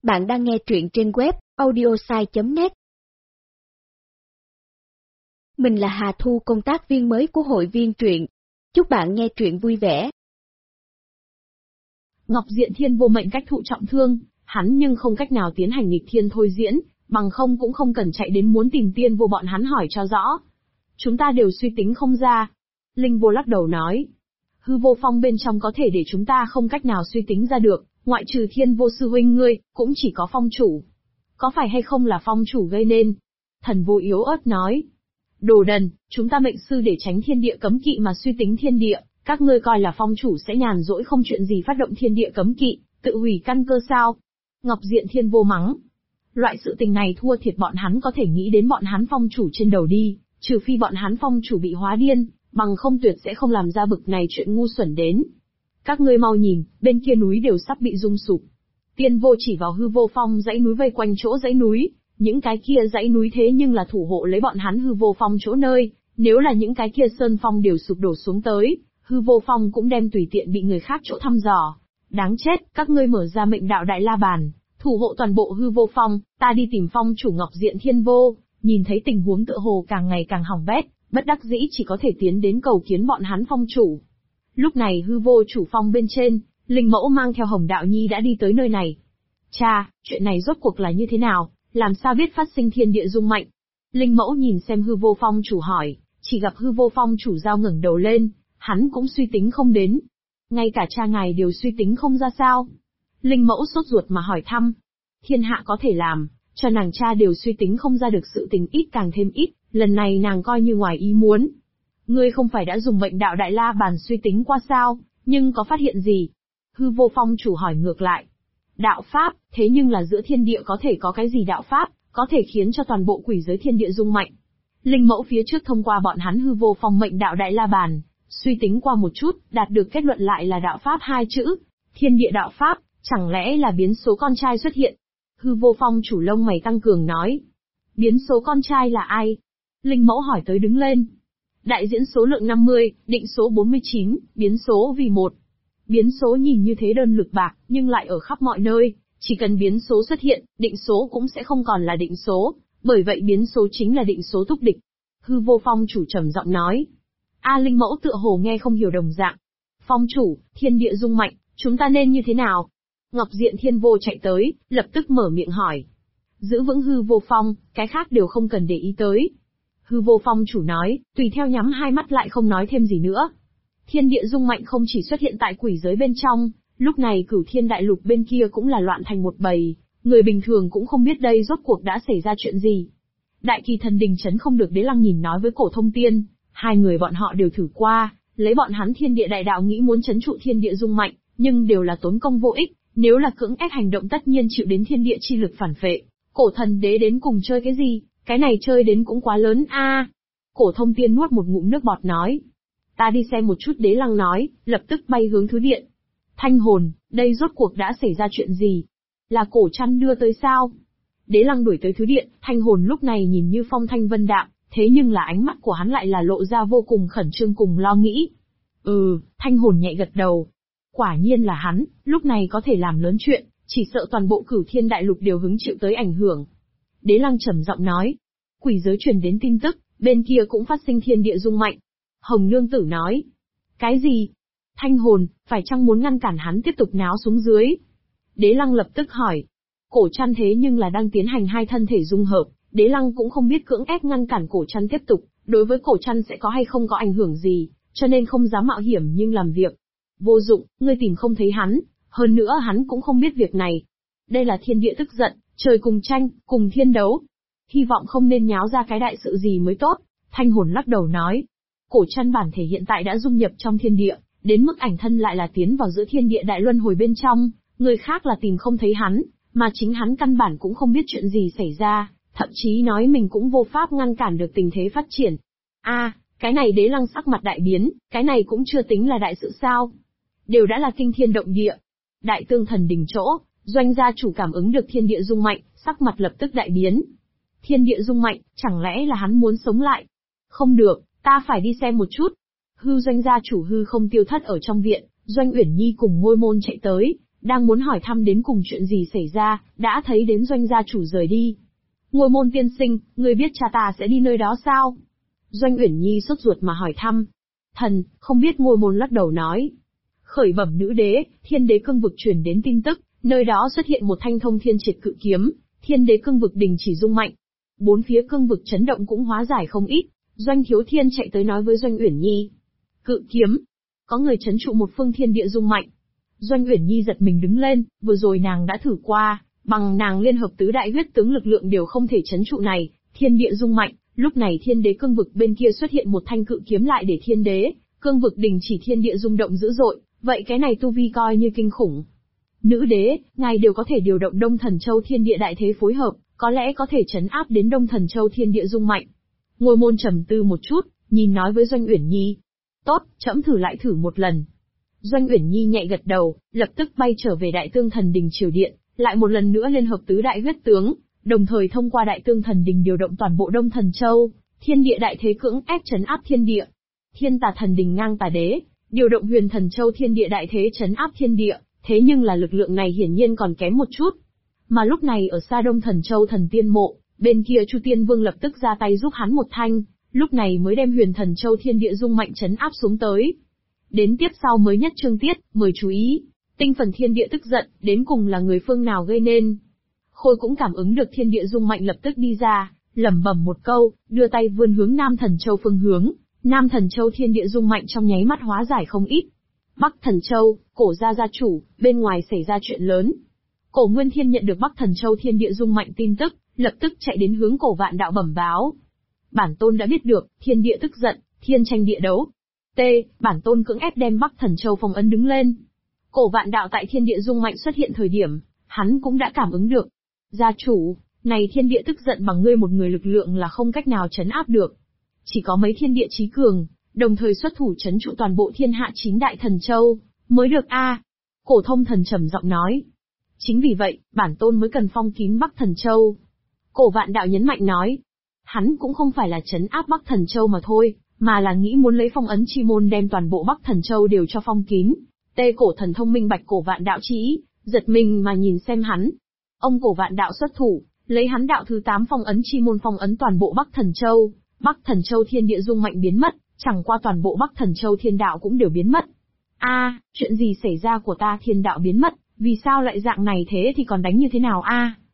Bạn đang nghe truyện trên web audiosai.net. Mình là Hà Thu, công tác viên mới của hội viên truyện. Chúc bạn nghe truyện vui vẻ. Ngọc Diện Thiên vô mệnh cách thụ trọng thương, hắn nhưng không cách nào tiến hành nghịch thiên thôi diễn, bằng không cũng không cần chạy đến muốn tìm tiên vô bọn hắn hỏi cho rõ. Chúng ta đều suy tính không ra. Linh vô lắc đầu nói. Hư vô phong bên trong có thể để chúng ta không cách nào suy tính ra được, ngoại trừ Thiên vô sư huynh ngươi, cũng chỉ có phong chủ. Có phải hay không là phong chủ gây nên? Thần vô yếu ớt nói. Đồ đần, chúng ta mệnh sư để tránh thiên địa cấm kỵ mà suy tính thiên địa, các ngươi coi là phong chủ sẽ nhàn rỗi không chuyện gì phát động thiên địa cấm kỵ, tự hủy căn cơ sao? Ngọc Diện Thiên vô mắng. Loại sự tình này thua thiệt bọn hắn có thể nghĩ đến bọn hắn phong chủ trên đầu đi, trừ phi bọn hắn phong chủ bị hóa điên, bằng không tuyệt sẽ không làm ra bực này chuyện ngu xuẩn đến. Các ngươi mau nhìn, bên kia núi đều sắp bị rung sụp. Tiên vô chỉ vào hư vô phong dãy núi vây quanh chỗ dãy núi, những cái kia dãy núi thế nhưng là thủ hộ lấy bọn hắn hư vô phong chỗ nơi, nếu là những cái kia sơn phong đều sụp đổ xuống tới, hư vô phong cũng đem tùy tiện bị người khác chỗ thăm dò. Đáng chết, các ngươi mở ra mệnh đạo đại la bàn, thủ hộ toàn bộ hư vô phong, ta đi tìm phong chủ Ngọc Diện Thiên vô, nhìn thấy tình huống tựa hồ càng ngày càng hỏng bét, bất đắc dĩ chỉ có thể tiến đến cầu kiến bọn hắn phong chủ. Lúc này hư vô chủ phong bên trên, Linh Mẫu mang theo Hồng Đạo Nhi đã đi tới nơi này. Cha, chuyện này rốt cuộc là như thế nào, làm sao biết phát sinh thiên địa rung mạnh? Linh Mẫu nhìn xem hư vô phong chủ hỏi, chỉ gặp hư vô phong chủ giao ngẩng đầu lên, hắn cũng suy tính không đến. Ngay cả cha ngài đều suy tính không ra sao? Linh Mẫu sốt ruột mà hỏi thăm. Thiên hạ có thể làm, cho nàng cha đều suy tính không ra được sự tình ít càng thêm ít, lần này nàng coi như ngoài ý muốn. Ngươi không phải đã dùng mệnh đạo đại la bàn suy tính qua sao, nhưng có phát hiện gì? Hư vô phong chủ hỏi ngược lại. Đạo pháp, thế nhưng là giữa thiên địa có thể có cái gì đạo pháp, có thể khiến cho toàn bộ quỷ giới thiên địa rung mạnh. Linh Mẫu phía trước thông qua bọn hắn hư vô phong mệnh đạo đại la bàn, suy tính qua một chút, đạt được kết luận lại là đạo pháp hai chữ. Thiên địa đạo pháp, chẳng lẽ là biến số con trai xuất hiện? Hư vô phong chủ lông mày tăng cường nói. Biến số con trai là ai? Linh Mẫu hỏi tới đứng lên. Đại diễn số lượng 50, định số 49, biến số vì 1. Biến số nhìn như thế đơn lực bạc, nhưng lại ở khắp mọi nơi, chỉ cần biến số xuất hiện, định số cũng sẽ không còn là định số, bởi vậy biến số chính là định số túc địch. Hư vô phong chủ trầm giọng nói. Linh Mẫu tựa hồ nghe không hiểu đồng dạng. Phong chủ, thiên địa rung mạnh, chúng ta nên như thế nào? Ngọc Diện Thiên vô chạy tới, lập tức mở miệng hỏi. Giữ vững hư vô phong, cái khác đều không cần để ý tới. Hư vô phong chủ nói, tùy theo nhắm hai mắt lại không nói thêm gì nữa. Thiên địa rung mạnh không chỉ xuất hiện tại quỷ giới bên trong, lúc này Cửu Thiên đại lục bên kia cũng là loạn thành một bầy, người bình thường cũng không biết đây rốt cuộc đã xảy ra chuyện gì. Đại Kỳ Thần Đình chấn không được, Đế Lăng nhìn nói với Cổ Thông Tiên, hai người bọn họ đều thử qua, lấy bọn hắn thiên địa đại đạo nghĩ muốn chấn trụ thiên địa rung mạnh, nhưng đều là tốn công vô ích, nếu là cưỡng ép hành động tất nhiên chịu đến thiên địa chi lực phản phệ. Cổ thần đế đến cùng chơi cái gì? Cái này chơi đến cũng quá lớn a. Cổ Thông Tiên nuốt một ngụm nước bọt nói. Ta đi xem một chút, Đế Lăng nói, lập tức bay hướng thứ điện. Thanh hồn, đây rốt cuộc đã xảy ra chuyện gì? Là Cổ Trăn đưa tới sao? Đế Lăng đuổi tới thứ điện, Thanh hồn lúc này nhìn như phong thanh vân đạm, thế nhưng là ánh mắt của hắn lại là lộ ra vô cùng khẩn trương cùng lo nghĩ. Thanh hồn nhẹ gật đầu. Quả nhiên là hắn, lúc này có thể làm lớn chuyện, chỉ sợ toàn bộ Cửu Thiên đại lục đều hứng chịu tới ảnh hưởng. Đế Lăng trầm giọng nói. Quỷ giới truyền đến tin tức, bên kia cũng phát sinh thiên địa rung mạnh. Hồng Nương Tử nói. Cái gì? Thanh hồn, phải chăng muốn ngăn cản hắn tiếp tục náo xuống dưới? Đế Lăng lập tức hỏi. Cổ Trăn thế nhưng là đang tiến hành hai thân thể dung hợp, Đế Lăng cũng không biết cưỡng ép ngăn cản Cổ Trăn tiếp tục, đối với Cổ Trăn sẽ có hay không có ảnh hưởng gì, cho nên không dám mạo hiểm nhưng làm việc. Vô dụng, ngươi tìm không thấy hắn, hơn nữa hắn cũng không biết việc này. Đây là thiên địa tức giận, trời cùng tranh, cùng thiên đấu. Hy vọng không nên nháo ra cái đại sự gì mới tốt. Thanh hồn lắc đầu nói. Cổ Trăn bản thể hiện tại đã dung nhập trong thiên địa, đến mức ảnh thân lại là tiến vào giữa thiên địa đại luân hồi bên trong, người khác là tìm không thấy hắn, mà chính hắn căn bản cũng không biết chuyện gì xảy ra, thậm chí nói mình cũng vô pháp ngăn cản được tình thế phát triển. Cái này Đế Lăng sắc mặt đại biến, cái này cũng chưa tính là đại sự sao? Đều đã là kinh thiên động địa. Đại Tương Thần Đình chỗ, Doanh gia chủ cảm ứng được thiên địa rung mạnh, sắc mặt lập tức đại biến. Thiên địa rung mạnh, chẳng lẽ là hắn muốn sống lại? Không được, ta phải đi xem một chút. Doanh gia chủ hư không tiêu thất ở trong viện, Doanh Uyển Nhi cùng Ngôi Môn chạy tới, Đang muốn hỏi thăm đến cùng chuyện gì xảy ra, đã thấy đến Doanh gia chủ rời đi. Ngôi Môn tiên sinh, ngươi biết cha ta sẽ đi nơi đó sao? Doanh Uyển Nhi sốt ruột mà hỏi thăm. Thần, không biết. Ngôi Môn lắc đầu nói. Khởi bẩm nữ đế, Thiên Đế Cương vực truyền đến tin tức, nơi đó xuất hiện một thanh thông thiên triệt cự kiếm, Thiên Đế Cương vực đình chỉ rung mạnh. Bốn phía cương vực chấn động cũng hóa giải không ít. Doanh Thiếu Thiên chạy tới nói với Doanh Uyển Nhi. Cự kiếm, có người trấn trụ một phương thiên địa rung mạnh. Doanh Uyển Nhi giật mình đứng lên, vừa rồi nàng đã thử qua, bằng nàng liên hợp tứ đại huyết tướng lực lượng đều không thể trấn trụ này, thiên địa rung mạnh. Lúc này Thiên Đế Cương vực bên kia xuất hiện một thanh cự kiếm lại để Thiên Đế Cương vực đình chỉ thiên địa rung động dữ dội, vậy cái này tu vi coi như kinh khủng. Nữ đế, ngài đều có thể điều động Đông Thần Châu thiên địa đại thế phối hợp, có lẽ có thể trấn áp đến Đông Thần Châu thiên địa rung mạnh. Ngôi Môn trầm tư một chút, nhìn nói với Doanh Uyển Nhi. Tốt, trẫm thử lại thử một lần. Doanh Uyển Nhi nhẹ gật đầu, lập tức bay trở về Đại Tương Thần Đình Triều Điện, lại một lần nữa liên hợp tứ đại huyết tướng, đồng thời thông qua Đại Tương Thần Đình điều động toàn bộ Đông Thần Châu, thiên địa đại thế cưỡng ép trấn áp thiên địa. Thiên Tà Thần Đình ngang tà đế, điều động Huyền Thần Châu thiên địa đại thế trấn áp thiên địa, thế nhưng là lực lượng này hiển nhiên còn kém một chút. Mà lúc này ở xa Đông Thần Châu Thần Tiên Mộ, bên kia Chu Tiên Vương lập tức ra tay giúp hắn một thanh, lúc này mới đem Huyền Thần Châu thiên địa rung mạnh trấn áp xuống tới. Đến tiếp sau mới nhất chương tiết, mời chú ý. Tinh phần thiên địa tức giận, đến cùng là người phương nào gây nên. Khôi cũng cảm ứng được thiên địa rung mạnh lập tức đi ra, lẩm bẩm một câu, đưa tay vươn hướng Nam Thần Châu phương hướng. Nam Thần Châu thiên địa rung mạnh trong nháy mắt hóa giải không ít. Bắc Thần Châu, Cổ gia gia chủ, bên ngoài xảy ra chuyện lớn. Cổ Nguyên Thiên nhận được Bắc Thần Châu thiên địa rung mạnh tin tức, lập tức chạy đến hướng Cổ Vạn Đạo bẩm báo. Bản tôn đã biết được, thiên địa tức giận, thiên tranh địa đấu. Bản tôn cưỡng ép đem Bắc Thần Châu phong ấn đứng lên. Cổ Vạn Đạo tại thiên địa rung mạnh xuất hiện thời điểm, hắn cũng đã cảm ứng được. Gia chủ, này thiên địa tức giận bằng ngươi một người lực lượng là không cách nào trấn áp được. Chỉ có mấy thiên địa chí cường, đồng thời xuất thủ trấn trụ toàn bộ thiên hạ 9 đại thần châu, mới được a. Cổ Thông Thần trầm giọng nói. Chính vì vậy, bản tôn mới cần phong kín Bắc Thần Châu. Cổ Vạn Đạo nhấn mạnh nói. Hắn cũng không phải là trấn áp Bắc Thần Châu mà thôi, mà là nghĩ muốn lấy phong ấn chi môn đem toàn bộ Bắc Thần Châu đều cho phong kín. Cổ Thần thông minh bạch Cổ Vạn Đạo chỉ, giật mình mà nhìn xem hắn. Ông Cổ Vạn Đạo xuất thủ, lấy hắn đạo thứ 8 phong ấn chi môn phong ấn toàn bộ Bắc Thần Châu. Bắc Thần Châu thiên địa rung mạnh biến mất, chẳng qua toàn bộ Bắc Thần Châu thiên đạo cũng đều biến mất. Chuyện gì xảy ra của ta thiên đạo biến mất, vì sao lại dạng này thế thì còn đánh như thế nào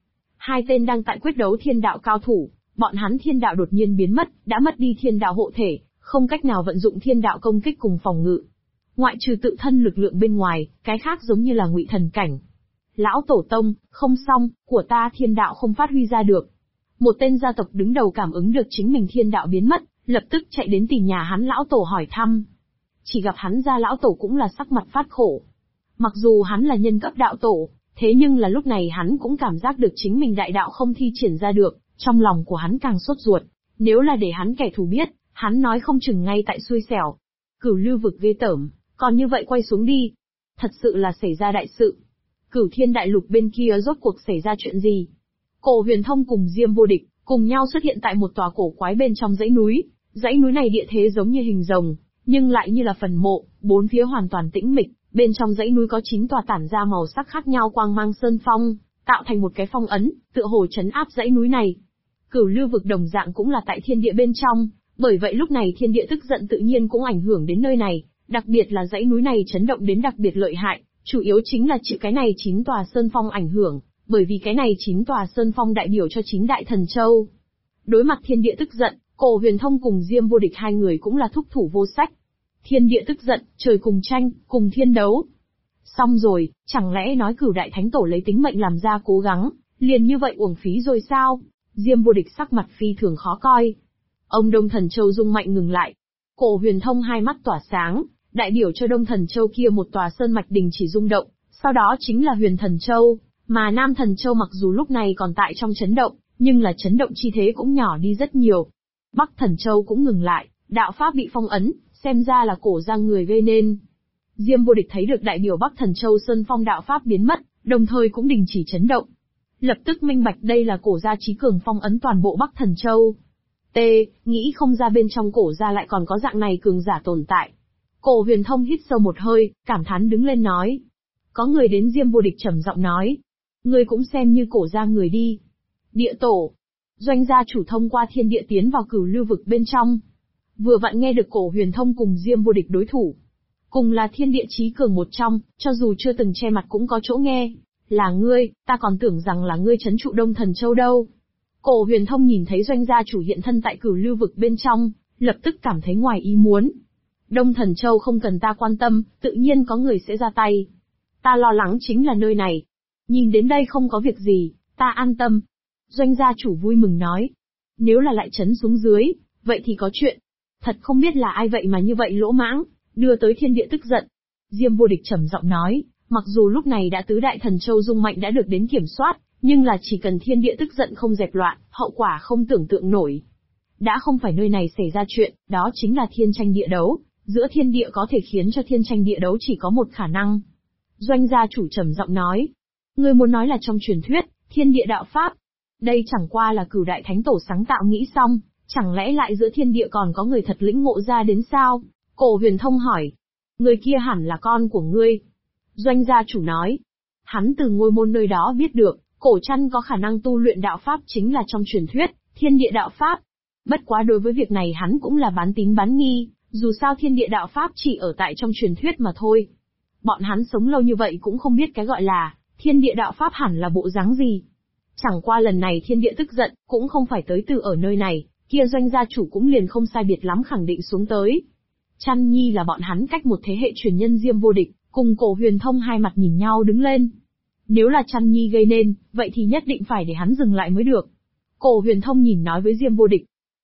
Hai tên đang tại quyết đấu thiên đạo cao thủ, bọn hắn thiên đạo đột nhiên biến mất, đã mất đi thiên đạo hộ thể, không cách nào vận dụng thiên đạo công kích cùng phòng ngự. Ngoại trừ tự thân lực lượng bên ngoài, cái khác giống như là ngụy thần cảnh. Lão Tổ Tông, không xong, của ta thiên đạo không phát huy ra được. Một tên gia tộc đứng đầu cảm ứng được chính mình thiên đạo biến mất, lập tức chạy đến tìm nhà hắn lão tổ hỏi thăm. Chỉ gặp hắn ra lão tổ cũng là sắc mặt phát khổ. Mặc dù hắn là nhân cấp đạo tổ, thế nhưng là lúc này hắn cũng cảm giác được chính mình đại đạo không thi triển ra được, trong lòng của hắn càng sốt ruột. Nếu là để hắn kẻ thù biết, hắn nói không chừng ngay tại xui xẻo. Cửu Lưu vực ghê tởm, còn như vậy quay xuống đi. Thật sự là xảy ra đại sự. Cửu Thiên Đại Lục bên kia rốt cuộc xảy ra chuyện gì? Cổ Huyền Thông cùng Diêm Vô Địch, cùng nhau xuất hiện tại một tòa cổ quái bên trong dãy núi. Dãy núi này địa thế giống như hình rồng, nhưng lại như là phần mộ, bốn phía hoàn toàn tĩnh mịch, bên trong dãy núi có 9 tòa tản ra màu sắc khác nhau quang mang sơn phong, tạo thành một cái phong ấn, tựa hồ trấn áp dãy núi này. Cửu Lưu vực đồng dạng cũng là tại thiên địa bên trong, bởi vậy lúc này thiên địa tức giận tự nhiên cũng ảnh hưởng đến nơi này, đặc biệt là dãy núi này chấn động đến đặc biệt lợi hại, chủ yếu chính là chịu cái này 9 tòa sơn phong ảnh hưởng, bởi vì cái này 9 tòa sơn phong đại biểu cho 9 đại thần châu. Đối mặt thiên địa tức giận, Cổ Huyền Thông cùng Diêm Vô Địch hai người cũng là thúc thủ vô sách. Thiên địa tức giận, trời cùng tranh, cùng thiên đấu. Xong rồi, chẳng lẽ nói Cửu Đại Thánh Tổ lấy tính mệnh làm ra cố gắng, liền như vậy uổng phí rồi sao? Diêm Vô Địch sắc mặt phi thường khó coi. Ông Đông Thần Châu rung mạnh ngừng lại. Cổ Huyền Thông hai mắt tỏa sáng, đại biểu cho Đông Thần Châu kia một tòa sơn mạch đình chỉ rung động, sau đó chính là Huyền Thần Châu, mà Nam Thần Châu mặc dù lúc này còn tại trong chấn động, nhưng là chấn động chi thế cũng nhỏ đi rất nhiều. Bắc Thần Châu cũng ngừng lại, đạo pháp bị phong ấn, xem ra là Cổ gia người gây nên. Diêm Vô Địch thấy được đại biểu Bắc Thần Châu sơn phong đạo pháp biến mất, đồng thời cũng đình chỉ chấn động. Lập tức minh bạch đây là Cổ gia chí cường phong ấn toàn bộ Bắc Thần Châu. Nghĩ không ra bên trong Cổ gia lại còn có dạng này cường giả tồn tại. Cổ Huyền Thông hít sâu một hơi, cảm thán đứng lên nói. Có người đến, Diêm Vô Địch trầm giọng nói. Ngươi cũng xem như cổ gia người đi. Địa tổ. Doanh gia chủ thông qua thiên địa tiến vào cửu lưu vực bên trong. Vừa vặn nghe được Cổ Huyền Thông cùng Diêm Vô Địch đối thủ. Cùng là thiên địa chí cường một trong, cho dù chưa từng che mặt cũng có chỗ nghe. Là ngươi, ta còn tưởng rằng là ngươi trấn trụ Đông Thần Châu đâu. Cổ Huyền Thông nhìn thấy Doanh gia chủ hiện thân tại cửu lưu vực bên trong, lập tức cảm thấy ngoài ý muốn. Đông Thần Châu không cần ta quan tâm, tự nhiên có người sẽ ra tay. Ta lo lắng chính là nơi này. Nhìn đến đây không có việc gì, ta an tâm. Doanh gia chủ vui mừng nói. Nếu là lại trấn xuống dưới, vậy thì có chuyện. Thật không biết là ai vậy mà như vậy lỗ mãng, đưa tới thiên địa tức giận. Diêm Vô Địch trầm giọng nói, mặc dù lúc này đã tứ đại thần châu dung mạnh đã được đến kiểm soát, nhưng là chỉ cần thiên địa tức giận không dẹp loạn, hậu quả không tưởng tượng nổi. Đã không phải nơi này xảy ra chuyện, đó chính là thiên tranh địa đấu, giữa thiên địa có thể khiến cho thiên tranh địa đấu chỉ có một khả năng. Doanh gia chủ trầm giọng nói, ngươi muốn nói là trong truyền thuyết, thiên địa đạo pháp. Đây chẳng qua là Cửu đại thánh tổ sáng tạo nghĩ xong, chẳng lẽ lại giữa thiên địa còn có người thật lĩnh ngộ ra đến sao? Cổ Huyền Thông hỏi. Người kia hẳn là con của ngươi. Doanh gia chủ nói. Hắn từ ngôi môn nơi đó biết được, Cổ Trăn có khả năng tu luyện đạo pháp chính là trong truyền thuyết, thiên địa đạo pháp. Bất quá đối với việc này hắn cũng là bán tín bán nghi, dù sao thiên địa đạo pháp chỉ ở tại trong truyền thuyết mà thôi. Bọn hắn sống lâu như vậy cũng không biết cái gọi là thiên địa đạo pháp hẳn là bộ dáng gì. Chẳng qua lần này thiên địa tức giận, cũng không phải tới từ ở nơi này, kia Doanh gia chủ cũng liền không sai biệt lắm khẳng định xuống tới. Trăn Nhi là bọn hắn cách một thế hệ truyền nhân Diêm Vô Địch, cùng Cổ Huyền Thông hai mặt nhìn nhau đứng lên. Nếu là Trăn Nhi gây nên, vậy thì nhất định phải để hắn dừng lại mới được. Cổ Huyền Thông nhìn nói với Diêm Vô Địch.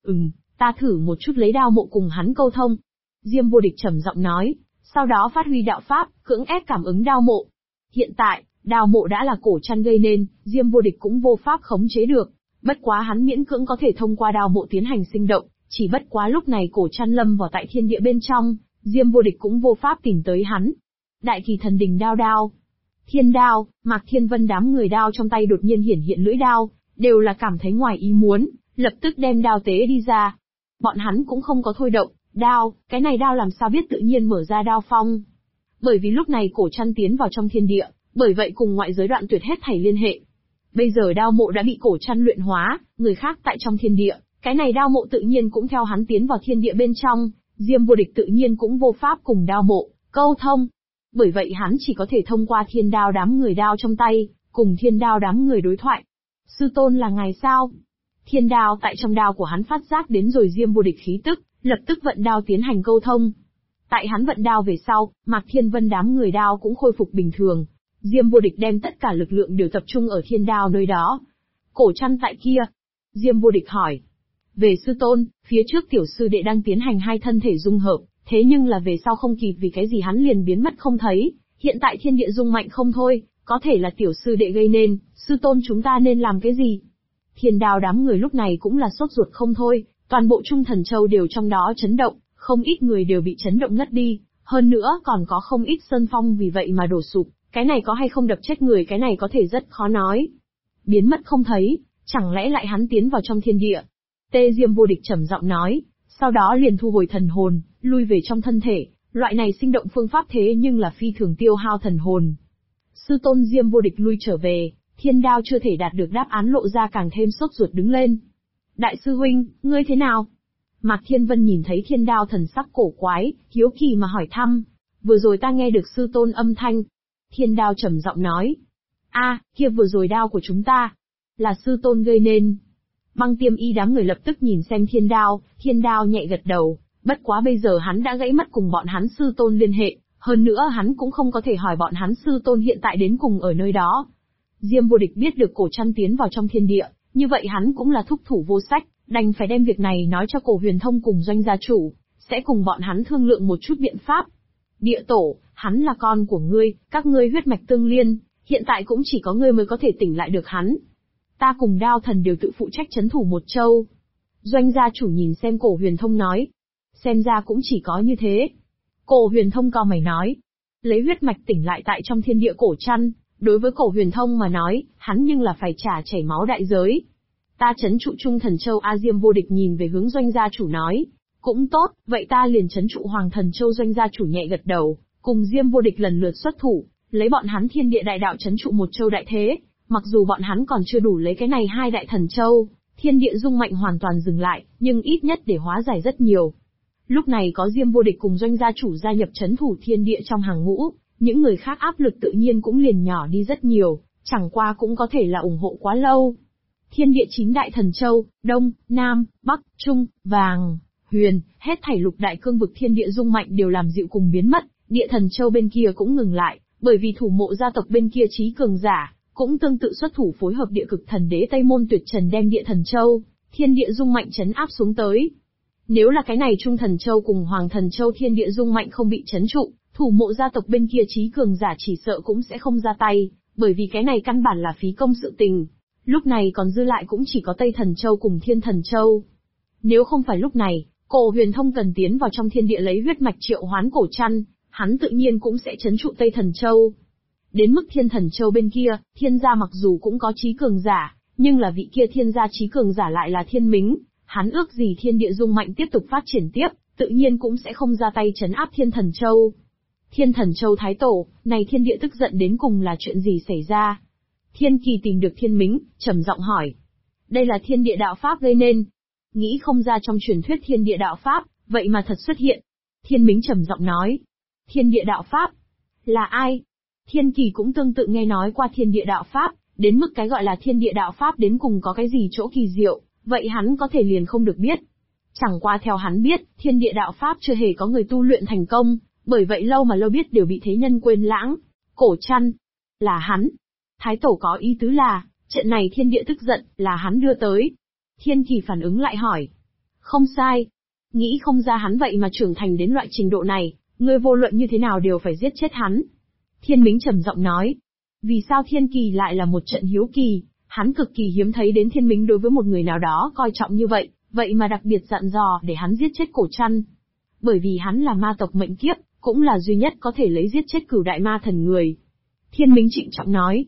Ta thử một chút lấy đao mộ cùng hắn câu thông. Diêm Vô Địch trầm giọng nói, sau đó phát huy đạo pháp, cưỡng ép cảm ứng đao mộ. Hiện tại, đao mộ đã là Cổ Trăn gây nên, Diêm Vô Địch cũng vô pháp khống chế được. Bất quá hắn miễn cưỡng có thể thông qua đao mộ tiến hành sinh động, chỉ bất quá lúc này Cổ Trăn lâm vào tại thiên địa bên trong, Diêm Vô Địch cũng vô pháp tìm tới hắn. Đại Kỳ Thần Đình đao, Thiên đao, Mạc Thiên Vân đám người đao trong tay đột nhiên hiển hiện lưỡi đao, đều là cảm thấy ngoài ý muốn, lập tức đem đao tế đi ra. Bọn hắn cũng không có thôi động, đao, cái này đao làm sao biết tự nhiên mở ra đao phong. Bởi vì lúc này Cổ Trăn tiến vào trong thiên địa, bởi vậy cùng ngoại giới đoạn tuyệt hết thảy liên hệ. Bây giờ đao mộ đã bị Cổ Trăn luyện hóa, người khác tại trong thiên địa, cái này đao mộ tự nhiên cũng theo hắn tiến vào thiên địa bên trong, Diêm Vô Địch tự nhiên cũng vô pháp cùng đao mộ câu thông. Bởi vậy hắn chỉ có thể thông qua thiên đao đám người đao trong tay, cùng thiên đao đám người đối thoại. Sư tôn là ngài sao? Thiên đao tại trong đao của hắn phát giác đến rồi Diêm Vô Địch khí tức, lập tức vận đao tiến hành câu thông. Tại hắn vận đao về sau, Mạc Thiên Vân đám người đao cũng khôi phục bình thường. Diêm Vô Địch đem tất cả lực lượng đều tập trung ở thiên đao nơi đó. Cổ Trăn tại kia. Diêm Vô Địch hỏi. Về sư tôn, phía trước tiểu sư đệ đang tiến hành hai thân thể dung hợp, thế nhưng là về sau không kịp vì cái gì hắn liền biến mất không thấy, hiện tại thiên địa dung mạnh không thôi, có thể là tiểu sư đệ gây nên, sư tôn chúng ta nên làm cái gì? Thiên đao đám người lúc này cũng là sốt ruột không thôi, toàn bộ Trung Thần Châu đều trong đó chấn động, không ít người đều bị chấn động ngất đi, hơn nữa còn có không ít sơn phong vì vậy mà đổ sụp, cái này có hay không đập chết người cái này có thể rất khó nói. Biến mất không thấy, chẳng lẽ lại hắn tiến vào trong thiên địa? Tê Diêm Vô Địch trầm giọng nói, sau đó liền thu hồi thần hồn, lui về trong thân thể, loại này sinh động phương pháp thế nhưng là phi thường tiêu hao thần hồn. Sư tôn Diêm Vô Địch lui trở về, thiên đao chưa thể đạt được đáp án lộ ra càng thêm sốt ruột đứng lên. Đại sư huynh, ngươi thế nào? Mạc Thiên Vân nhìn thấy thiên đao thần sắc cổ quái, hiếu kỳ mà hỏi thăm. Vừa rồi ta nghe được sư tôn âm thanh. Thiên đao trầm giọng nói. Kia vừa rồi đao của chúng ta. Là sư tôn gây nên. Băng Tiêm Y đám người lập tức nhìn xem thiên đao nhẹ gật đầu. Bất quá bây giờ hắn đã gãy mất cùng bọn hắn sư tôn liên hệ, hơn nữa hắn cũng không có thể hỏi bọn hắn sư tôn hiện tại đến cùng ở nơi đó. Diêm Vô Địch biết được Cổ Trăn tiến vào trong thiên địa, như vậy hắn cũng là thúc thủ vô sách, đành phải đem việc này nói cho Cổ Huyền Thông cùng Doanh gia chủ, sẽ cùng bọn hắn thương lượng một chút biện pháp. Địa tổ, hắn là con của ngươi, các ngươi huyết mạch tương liên, hiện tại cũng chỉ có ngươi mới có thể tỉnh lại được hắn. Ta cùng Đao Thần đều tự phụ trách trấn thủ một châu. Doanh gia chủ nhìn xem Cổ Huyền Thông nói. Xem ra cũng chỉ có như thế. Cổ Huyền Thông cau mày nói. Lấy huyết mạch tỉnh lại tại trong thiên địa Cổ Trăn, đối với Cổ Huyền Thông mà nói, hắn nhưng là phải trả chảy máu đại giới. Ta trấn trụ Trung Thần Châu. Diêm Vô Địch nhìn về hướng Doanh gia chủ nói. Cũng tốt, vậy ta liền trấn trụ Hoàng Thần Châu. Doanh gia chủ nhẹ gật đầu, cùng Diêm Vô Địch lần lượt xuất thủ, lấy bọn hắn thiên địa đại đạo trấn trụ một châu đại thế, mặc dù bọn hắn còn chưa đủ lấy cái này hai đại thần châu, thiên địa dung mạnh hoàn toàn dừng lại, nhưng ít nhất để hóa giải rất nhiều. Lúc này có Diêm Vô Địch cùng Doanh gia chủ gia nhập trấn thủ thiên địa trong hàng ngũ, những người khác áp lực tự nhiên cũng liền nhỏ đi rất nhiều, chẳng qua cũng có thể là ủng hộ quá lâu. Thiên địa 9 đại thần châu, Đông, Nam, Bắc, Trung, Vàng, Huyền, hết thảy lục đại cương vực thiên địa dung mạnh đều làm dịu cùng biến mất, địa thần châu bên kia cũng ngừng lại, bởi vì thủ mộ gia tộc bên kia trí cường giả, cũng tương tự xuất thủ phối hợp địa cực thần đế Tây Môn Tuyệt Trần đem địa thần châu, thiên địa dung mạnh trấn áp xuống tới. Nếu là cái này Trung Thần Châu cùng Hoàng Thần Châu thiên địa dung mạnh không bị trấn trụ, thủ mộ gia tộc bên kia trí cường giả chỉ sợ cũng sẽ không ra tay, bởi vì cái này căn bản là phí công sự tình. Lúc này còn dư lại cũng chỉ có Tây Thần Châu cùng Thiên Thần Châu. Nếu không phải lúc này, Cổ Huyền Thông cần tiến vào trong thiên địa lấy huyết mạch triệu hoán cổ chăn, hắn tự nhiên cũng sẽ trấn trụ Tây Thần Châu. Đến mức Thiên Thần Châu bên kia, thiên gia mặc dù cũng có trí cường giả, nhưng là vị kia thiên gia trí cường giả lại là Thiên Mính, hắn ước gì thiên địa dung mạnh tiếp tục phát triển tiếp, tự nhiên cũng sẽ không ra tay trấn áp Thiên Thần Châu. Thiên Thần Châu Thái Tổ, này thiên địa tức giận đến cùng là chuyện gì xảy ra? Thiên Kỳ tìm được Thiên Mính, trầm giọng hỏi. Đây là thiên địa đạo pháp gây nên. Nghĩ không ra trong truyền thuyết thiên địa đạo pháp, vậy mà thật xuất hiện. Thiên Mính trầm giọng nói. Thiên địa đạo pháp? Là ai? Thiên Kỳ cũng tương tự nghe nói qua thiên địa đạo pháp, đến mức cái gọi là thiên địa đạo pháp đến cùng có cái gì chỗ kỳ diệu, vậy hắn có thể liền không được biết. Chẳng qua theo hắn biết, thiên địa đạo pháp chưa hề có người tu luyện thành công, bởi vậy lâu mà lâu biết đều bị thế nhân quên lãng. Cổ chăn, là hắn. Thái Tổ có ý tứ là, trận này thiên địa tức giận, là hắn đưa tới. Thiên Kỳ phản ứng lại hỏi. Không sai. Nghĩ không ra hắn vậy mà trưởng thành đến loại trình độ này, ngươi vô luận như thế nào đều phải giết chết hắn. Thiên Mính trầm giọng nói. Vì sao Thiên Kỳ lại là một trận hiếu kỳ, hắn cực kỳ hiếm thấy đến Thiên Mính đối với một người nào đó coi trọng như vậy, vậy mà đặc biệt dặn dò để hắn giết chết cổ chăn. Bởi vì hắn là ma tộc mệnh kiếp, cũng là duy nhất có thể lấy giết chết cửu đại ma thần người. Thiên Mính trịnh trọng nói.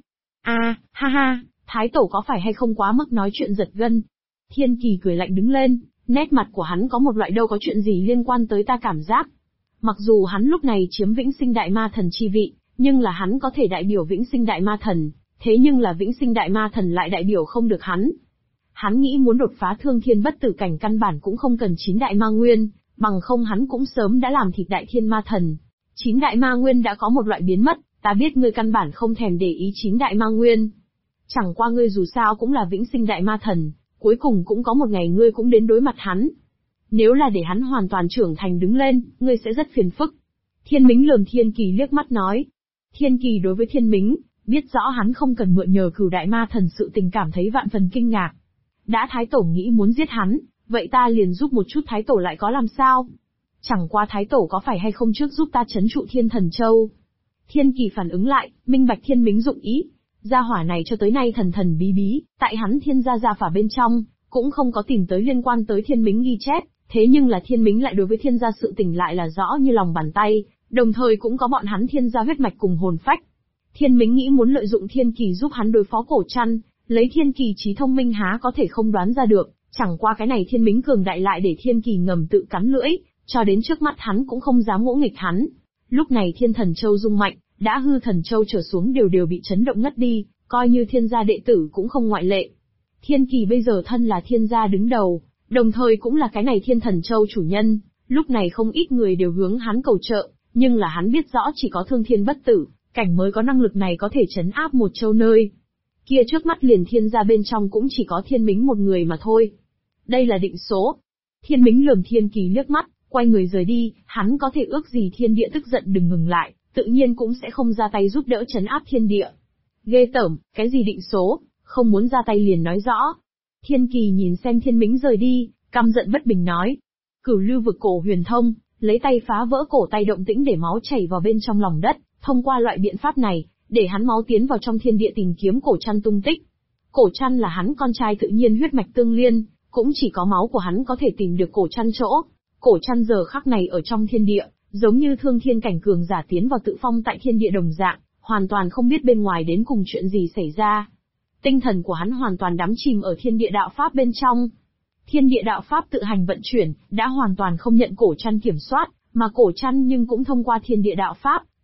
Ha ha, Thái Tổ có phải hay không quá mức nói chuyện giật gân? Thiên Kỳ cười lạnh đứng lên, nét mặt của hắn có một loại đâu có chuyện gì liên quan tới ta cảm giác. Mặc dù hắn lúc này chiếm vĩnh sinh đại ma thần chi vị, nhưng là hắn có thể đại biểu vĩnh sinh đại ma thần, thế nhưng là vĩnh sinh đại ma thần lại đại biểu không được hắn. Hắn nghĩ muốn đột phá thương thiên bất tử cảnh căn bản cũng không cần 9 đại ma nguyên, bằng không hắn cũng sớm đã làm thịt đại thiên ma thần. 9 đại ma nguyên đã có một loại biến mất, ta biết ngươi căn bản không thèm để ý 9 đại ma nguyên. Chẳng qua ngươi dù sao cũng là vĩnh sinh đại ma thần, cuối cùng cũng có một ngày ngươi cũng đến đối mặt hắn. Nếu là để hắn hoàn toàn trưởng thành đứng lên, ngươi sẽ rất phiền phức. Thiên Mính lườm Thiên Kỳ liếc mắt nói. Thiên Kỳ đối với Thiên Mính, biết rõ hắn không cần mượn nhờ cửu đại ma thần sự tình cảm thấy vạn phần kinh ngạc. Đã Thái Tổ nghĩ muốn giết hắn, vậy ta liền giúp một chút Thái Tổ lại có làm sao? Chẳng qua Thái Tổ có phải hay không trước giúp ta trấn trụ Thiên Thần Châu? Thiên Kỳ phản ứng lại, minh bạch Thiên Mính dụng ý. Gia hỏa này cho tới nay thần thần bí bí, tại hắn Thiên gia gia phả bên trong, cũng không có tìm tới liên quan tới Thiên Mính ghi chép, thế nhưng là Thiên Mính lại đối với Thiên gia sự tình lại là rõ như lòng bàn tay, đồng thời cũng có bọn hắn Thiên gia huyết mạch cùng hồn phách. Thiên Mính nghĩ muốn lợi dụng Thiên Kỳ giúp hắn đối phó cổ chăn, lấy Thiên Kỳ trí thông minh há có thể không đoán ra được, chẳng qua cái này Thiên Mính cường đại lại để Thiên Kỳ ngầm tự cắn lưỡi, cho đến trước mắt hắn cũng không dám ngỗ nghịch hắn. Lúc này Thiên Thần Châu dung mạnh, đã hư thần châu trở xuống đều bị chấn động ngất đi, coi như Thiên gia đệ tử cũng không ngoại lệ. Thiên Kỳ bây giờ thân là Thiên gia đứng đầu, đồng thời cũng là cái này Thiên Thần Châu chủ nhân, lúc này không ít người đều hướng hắn cầu trợ, nhưng là hắn biết rõ chỉ có thương thiên bất tử, cảnh mới có năng lực này có thể trấn áp một châu nơi. Kia trước mắt liền Thiên gia bên trong cũng chỉ có Thiên Mính một người mà thôi. Đây là định số. Thiên Mính lườm Thiên Kỳ liếc mắt, quay người rời đi, hắn có thể ước gì thiên địa tức giận đừng ngừng lại, tự nhiên cũng sẽ không ra tay giúp đỡ trấn áp thiên địa. Ghê tởm, cái gì định số, không muốn ra tay liền nói rõ. Thiên Kỳ nhìn xem Thiên Mính rời đi, căm giận bất bình nói. Cửu lưu vực Cổ Huyền Thông, lấy tay phá vỡ cổ tay động tĩnh để máu chảy vào bên trong lòng đất, thông qua loại biện pháp này, để hắn máu tiến vào trong thiên địa tìm kiếm cổ chăn tung tích. Cổ chăn là hắn con trai tự nhiên huyết mạch tương liên, cũng chỉ có máu của hắn có thể tìm được cổ chăn chỗ. Cổ chăn giờ khắc này ở trong thiên địa, giống như thương thiên cảnh cường giả tiến vào tự phong tại thiên địa đồng dạng, hoàn toàn không biết bên ngoài đến cùng chuyện gì xảy ra. Tinh thần của hắn hoàn toàn đắm chìm ở thiên địa đạo pháp bên trong. Thiên địa đạo pháp tự hành vận chuyển, đã hoàn toàn không nhận cổ chăn kiểm soát, mà cổ chăn nhưng cũng thông qua thiên địa đạo pháp,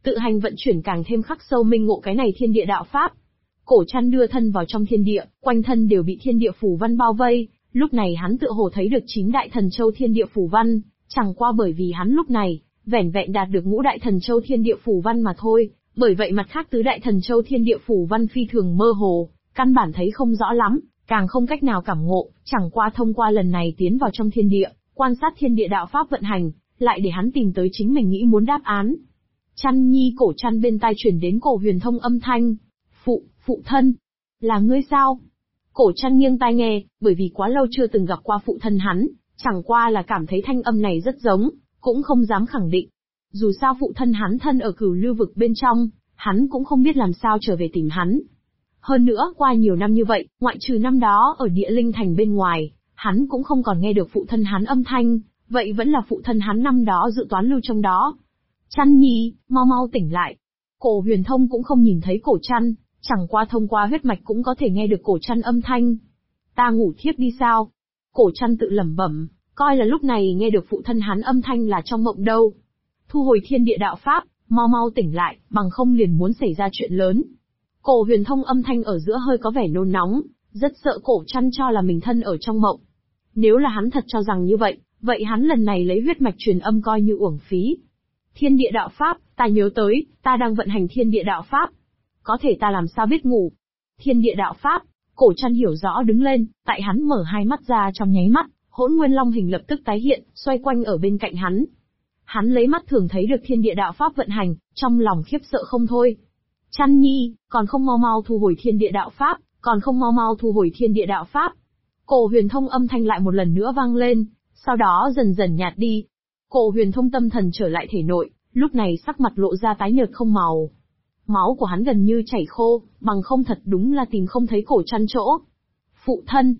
tự hành vận chuyển càng thêm khắc sâu minh ngộ cái này thiên địa đạo pháp. Cổ Trăn đưa thân vào trong thiên địa, quanh thân đều bị thiên địa phù văn bao vây, lúc này hắn tựa hồ thấy được 9 đại thần châu thiên địa phù văn, chẳng qua bởi vì hắn lúc này, vẻn vẹn đạt được ngũ đại thần châu thiên địa phù văn mà thôi, bởi vậy mặt khác tứ đại thần châu thiên địa phù văn phi thường mơ hồ, căn bản thấy không rõ lắm, càng không cách nào cảm ngộ, chẳng qua thông qua lần này tiến vào trong thiên địa, quan sát thiên địa đạo pháp vận hành, lại để hắn tìm tới chính mình nghĩ muốn đáp án. Trăn Nhi, Cổ Trăn bên tai truyền đến Cổ Huyền Thông âm thanh. Phụ thân, là ngươi sao? Cổ Trăn nghiêng tai nghe, bởi vì quá lâu chưa từng gặp qua phụ thân hắn, chẳng qua là cảm thấy thanh âm này rất giống, cũng không dám khẳng định. Dù sao phụ thân hắn thân ở Cửu Lưu vực bên trong, hắn cũng không biết làm sao trở về tìm hắn. Hơn nữa, qua nhiều năm như vậy, ngoại trừ năm đó ở Địa Linh Thành bên ngoài, hắn cũng không còn nghe được phụ thân hắn âm thanh, vậy vẫn là phụ thân hắn năm đó dự toán lưu trong đó. Trăn Nhi, mau mau tỉnh lại. Cổ Huyền Thông cũng không nhìn thấy Cổ Trăn, chẳng qua thông qua huyết mạch cũng có thể nghe được Cổ Trăn âm thanh. Ta ngủ thiếp đi sao? Cổ Trăn tự lẩm bẩm, coi là lúc này nghe được phụ thân hắn âm thanh là trong mộng đâu. Thu hồi thiên địa đạo pháp, mau mau tỉnh lại, bằng không liền muốn xảy ra chuyện lớn. Cổ Huyền Thông âm thanh ở giữa hơi có vẻ nôn nóng, rất sợ Cổ Trăn cho là mình thân ở trong mộng. Nếu là hắn thật cho rằng như vậy, vậy hắn lần này lấy huyết mạch truyền âm coi như uổng phí. Thiên địa đạo pháp, ta nhớ tới, ta đang vận hành thiên địa đạo pháp. Có thể ta làm sao biết ngủ? Thiên địa đạo pháp, Cổ Trăn hiểu rõ đứng lên, tại hắn mở hai mắt ra trong nháy mắt, Hỗn Nguyên Long hình lập tức tái hiện, xoay quanh ở bên cạnh hắn. Hắn lấy mắt thường thấy được thiên địa đạo pháp vận hành, trong lòng khiếp sợ không thôi. Trăn Nhi, còn không mau mau thu hồi thiên địa đạo pháp, còn không mau mau thu hồi thiên địa đạo pháp. Cổ Huyền Thông âm thanh lại một lần nữa vang lên, sau đó dần dần nhạt đi. Cổ Huyền Thông tâm thần trở lại thể nội, lúc này sắc mặt lộ ra tái nhợt không màu. Máu của hắn gần như chảy khô, bằng không thật đúng là tìm không thấy Cổ Trăn chỗ. Phụ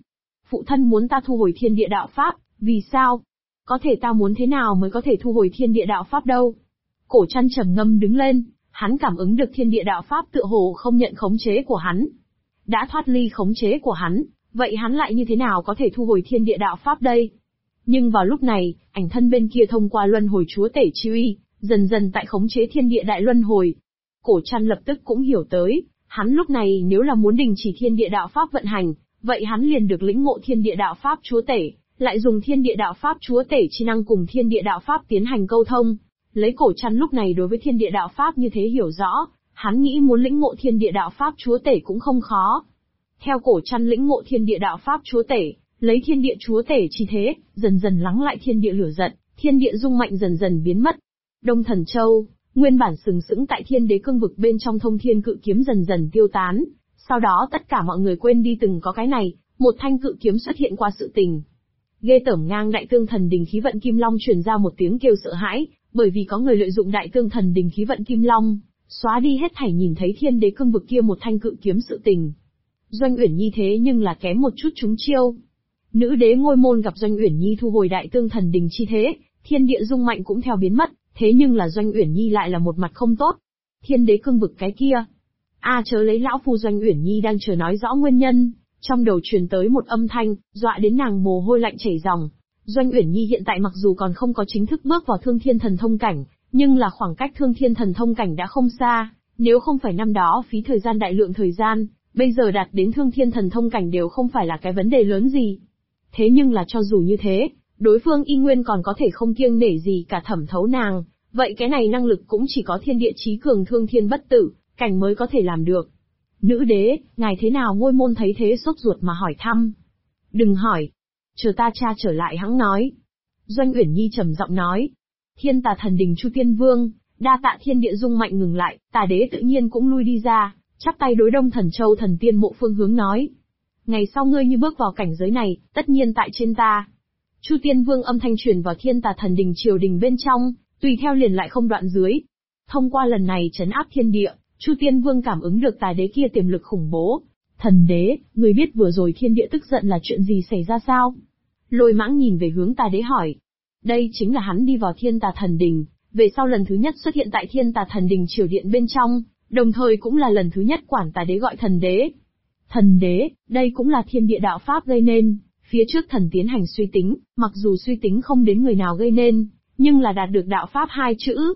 thân muốn ta thu hồi thiên địa đạo pháp, vì sao? Có thể ta muốn thế nào mới có thể thu hồi thiên địa đạo pháp đâu? Cổ Trăn trầm ngâm đứng lên, hắn cảm ứng được thiên địa đạo pháp tựa hồ không nhận khống chế của hắn. Đã thoát ly khống chế của hắn, vậy hắn lại như thế nào có thể thu hồi thiên địa đạo pháp đây? Nhưng vào lúc này, ảnh thân bên kia thông qua luân hồi chúa tể chi uy, dần dần tại khống chế thiên địa đại luân hồi. Cổ Trăn lập tức cũng hiểu tới, hắn lúc này nếu là muốn đình chỉ thiên địa đạo pháp vận hành, vậy hắn liền được lĩnh ngộ thiên địa đạo pháp chúa tể, lại dùng thiên địa đạo pháp chúa tể chi năng cùng thiên địa đạo pháp tiến hành câu thông. Lấy Cổ Trăn lúc này đối với thiên địa đạo pháp như thế hiểu rõ, hắn nghĩ muốn lĩnh ngộ thiên địa đạo pháp chúa tể cũng không khó. Theo Cổ Trăn lĩnh ngộ thiên địa đạo pháp chúa tể, lấy thiên địa chúa tể chi thế, dần dần lắng lại thiên địa lửa giận, thiên địa dung mạnh dần dần biến mất. Đông Thần Châu, nguyên bản sừng sững tại thiên đế cương vực bên trong thông thiên cự kiếm dần dần tiêu tán, sau đó tất cả mọi người quên đi từng có cái này, một thanh cự kiếm xuất hiện qua sự tình. Ghê tởm ngang đại tương thần đình khí vận kim long truyền ra một tiếng kêu sợ hãi, bởi vì có người lợi dụng đại tương thần đình khí vận kim long, xóa đi hết thảy nhìn thấy thiên đế cương vực kia một thanh cự kiếm sự tình. Doanh Uyển Nhi thế nhưng là kém một chút trúng chiêu. Nữ đế ngôi môn gặp Doanh Uyển Nhi thu hồi đại tương thần đình chi thế, thiên địa dung mạnh cũng theo biến mất, thế nhưng là Doanh Uyển Nhi lại là một mặt không tốt. Thiên đế cương vực cái kia. Chớ lấy lão phu. Doanh Uyển Nhi đang chờ nói rõ nguyên nhân, trong đầu truyền tới một âm thanh, dọa đến nàng mồ hôi lạnh chảy ròng. Doanh Uyển Nhi hiện tại mặc dù còn không có chính thức bước vào Thương Thiên Thần Thông cảnh, nhưng là khoảng cách Thương Thiên Thần Thông cảnh đã không xa, nếu không phải năm đó phí thời gian đại lượng thời gian, bây giờ đạt đến Thương Thiên Thần Thông cảnh đều không phải là cái vấn đề lớn gì. Thế nhưng là cho dù như thế, đối phương y nguyên còn có thể không kiêng nể gì cả thẩm thấu nàng, vậy cái này năng lực cũng chỉ có thiên địa chí cường thương thiên bất tử, cảnh mới có thể làm được. Nữ đế, ngài thế nào? Ngôi môn thấy thế sốt ruột mà hỏi thăm. Đừng hỏi. Chờ ta tra trở lại hãng nói. Doanh Uyển Nhi trầm giọng nói. Thiên Tà Thần Đình Chu Tiên Vương, đa tạ thiên địa dung mạnh ngừng lại, Tà đế tự nhiên cũng lui đi ra, chắp tay đối Đông Thần Châu thần tiên mộ phương hướng nói. Ngày sau ngươi như bước vào cảnh giới này, tất nhiên tại trên ta. Chu Tiên Vương âm thanh truyền vào Thiên Tà Thần Đình triều đình bên trong, tùy theo liền lại không đoạn dưới. Thông qua lần này trấn áp thiên địa, Chu Tiên Vương cảm ứng được Tà đế kia tiềm lực khủng bố. Thần đế, người biết vừa rồi thiên địa tức giận là chuyện gì xảy ra sao? Lôi Mãng nhìn về hướng Tà đế hỏi. Đây chính là hắn đi vào Thiên Tà Thần Đình, về sau lần thứ nhất xuất hiện tại Thiên Tà Thần Đình triều điện bên trong, đồng thời cũng là lần thứ nhất quản Tà đế gọi thần đế. Thần đế, đây cũng là thiên địa đạo pháp gây nên, phía trước thần tiến hành suy tính, mặc dù suy tính không đến người nào gây nên, nhưng là đạt được đạo pháp hai chữ.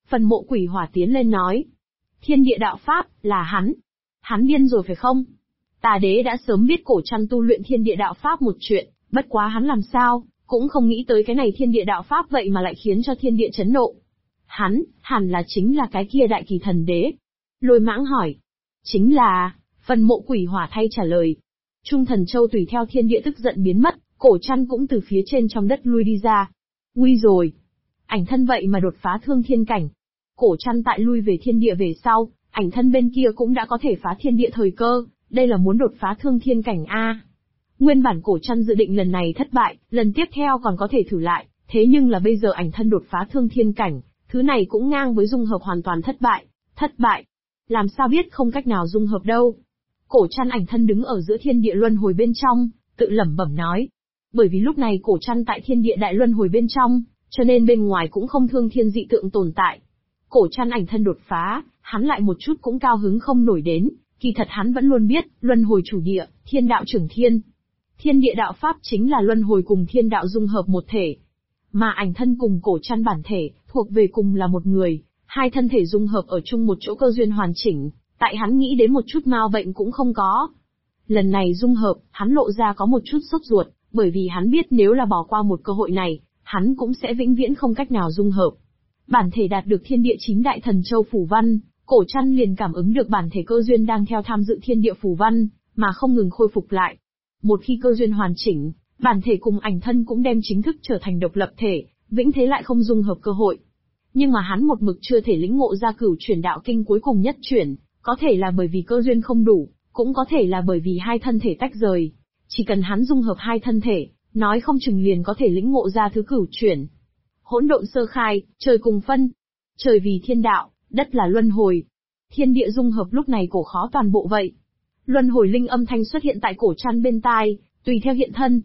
Phần Mộ Quỷ Hỏa tiến lên nói. Thiên địa đạo pháp, là hắn. Hắn điên rồi phải không? Tà đế đã sớm biết Cổ Trăn tu luyện thiên địa đạo pháp một chuyện, bất quá hắn làm sao, cũng không nghĩ tới cái này thiên địa đạo pháp vậy mà lại khiến cho thiên địa chấn nộ. Hắn, hẳn là chính là cái kia đại kỳ thần đế. Lôi Mãng hỏi. Chính là, Phần Mộ Quỷ Hỏa thay trả lời. Trung Thần Châu tùy theo thiên địa tức giận biến mất, Cổ Trăn cũng từ phía trên trong đất lui đi ra. Nguy rồi. Ảnh thân vậy mà đột phá thương thiên cảnh. Cổ Trăn tại lui về thiên địa về sau, ảnh thân bên kia cũng đã có thể phá thiên địa thời cơ, đây là muốn đột phá thương thiên cảnh A. Nguyên bản Cổ Trăn dự định lần này thất bại, lần tiếp theo còn có thể thử lại, thế nhưng là bây giờ ảnh thân đột phá thương thiên cảnh, thứ này cũng ngang với dung hợp hoàn toàn thất bại. Thất bại? Làm sao biết không cách nào dung hợp đâu? Cổ Trăn ảnh thân đứng ở giữa thiên địa luân hồi bên trong, tự lẩm bẩm nói. Bởi vì lúc này Cổ Trăn tại thiên địa đại luân hồi bên trong, cho nên bên ngoài cũng không thương thiên dị tượng tồn tại. Cổ Trăn ảnh thân đột phá, hắn lại một chút cũng cao hứng không nổi đến, kỳ thật hắn vẫn luôn biết, luân hồi chủ địa, thiên đạo trưởng thiên. Thiên địa đạo pháp chính là luân hồi cùng thiên đạo dung hợp một thể. Mà ảnh thân cùng Cổ Trăn bản thể, thuộc về cùng là một người, hai thân thể dung hợp ở chung một chỗ cơ duyên hoàn chỉnh, tại hắn nghĩ đến một chút mau bệnh cũng không có. Lần này dung hợp, hắn lộ ra có một chút sốt ruột, bởi vì hắn biết nếu là bỏ qua một cơ hội này, hắn cũng sẽ vĩnh viễn không cách nào dung hợp. Bản thể đạt được thiên địa chính đại thần châu phủ văn, Cổ Trăn liền cảm ứng được bản thể cơ duyên đang theo tham dự thiên địa phủ văn, mà không ngừng khôi phục lại. Một khi cơ duyên hoàn chỉnh, bản thể cùng ảnh thân cũng đem chính thức trở thành độc lập thể, vĩnh thế lại không dung hợp cơ hội. Nhưng mà hắn một mực chưa thể lĩnh ngộ ra cửu chuyển đạo kinh cuối cùng nhất chuyển, có thể là bởi vì cơ duyên không đủ, cũng có thể là bởi vì hai thân thể tách rời. Chỉ cần hắn dung hợp hai thân thể, nói không chừng liền có thể lĩnh ngộ ra thứ cửu chuyển. Hỗn độn sơ khai, trời cùng phân. Trời vì thiên đạo, đất là luân hồi. Thiên địa dung hợp lúc này cổ khó toàn bộ vậy. Luân hồi linh âm thanh xuất hiện tại Cổ Trăn bên tai, tùy theo hiện thân.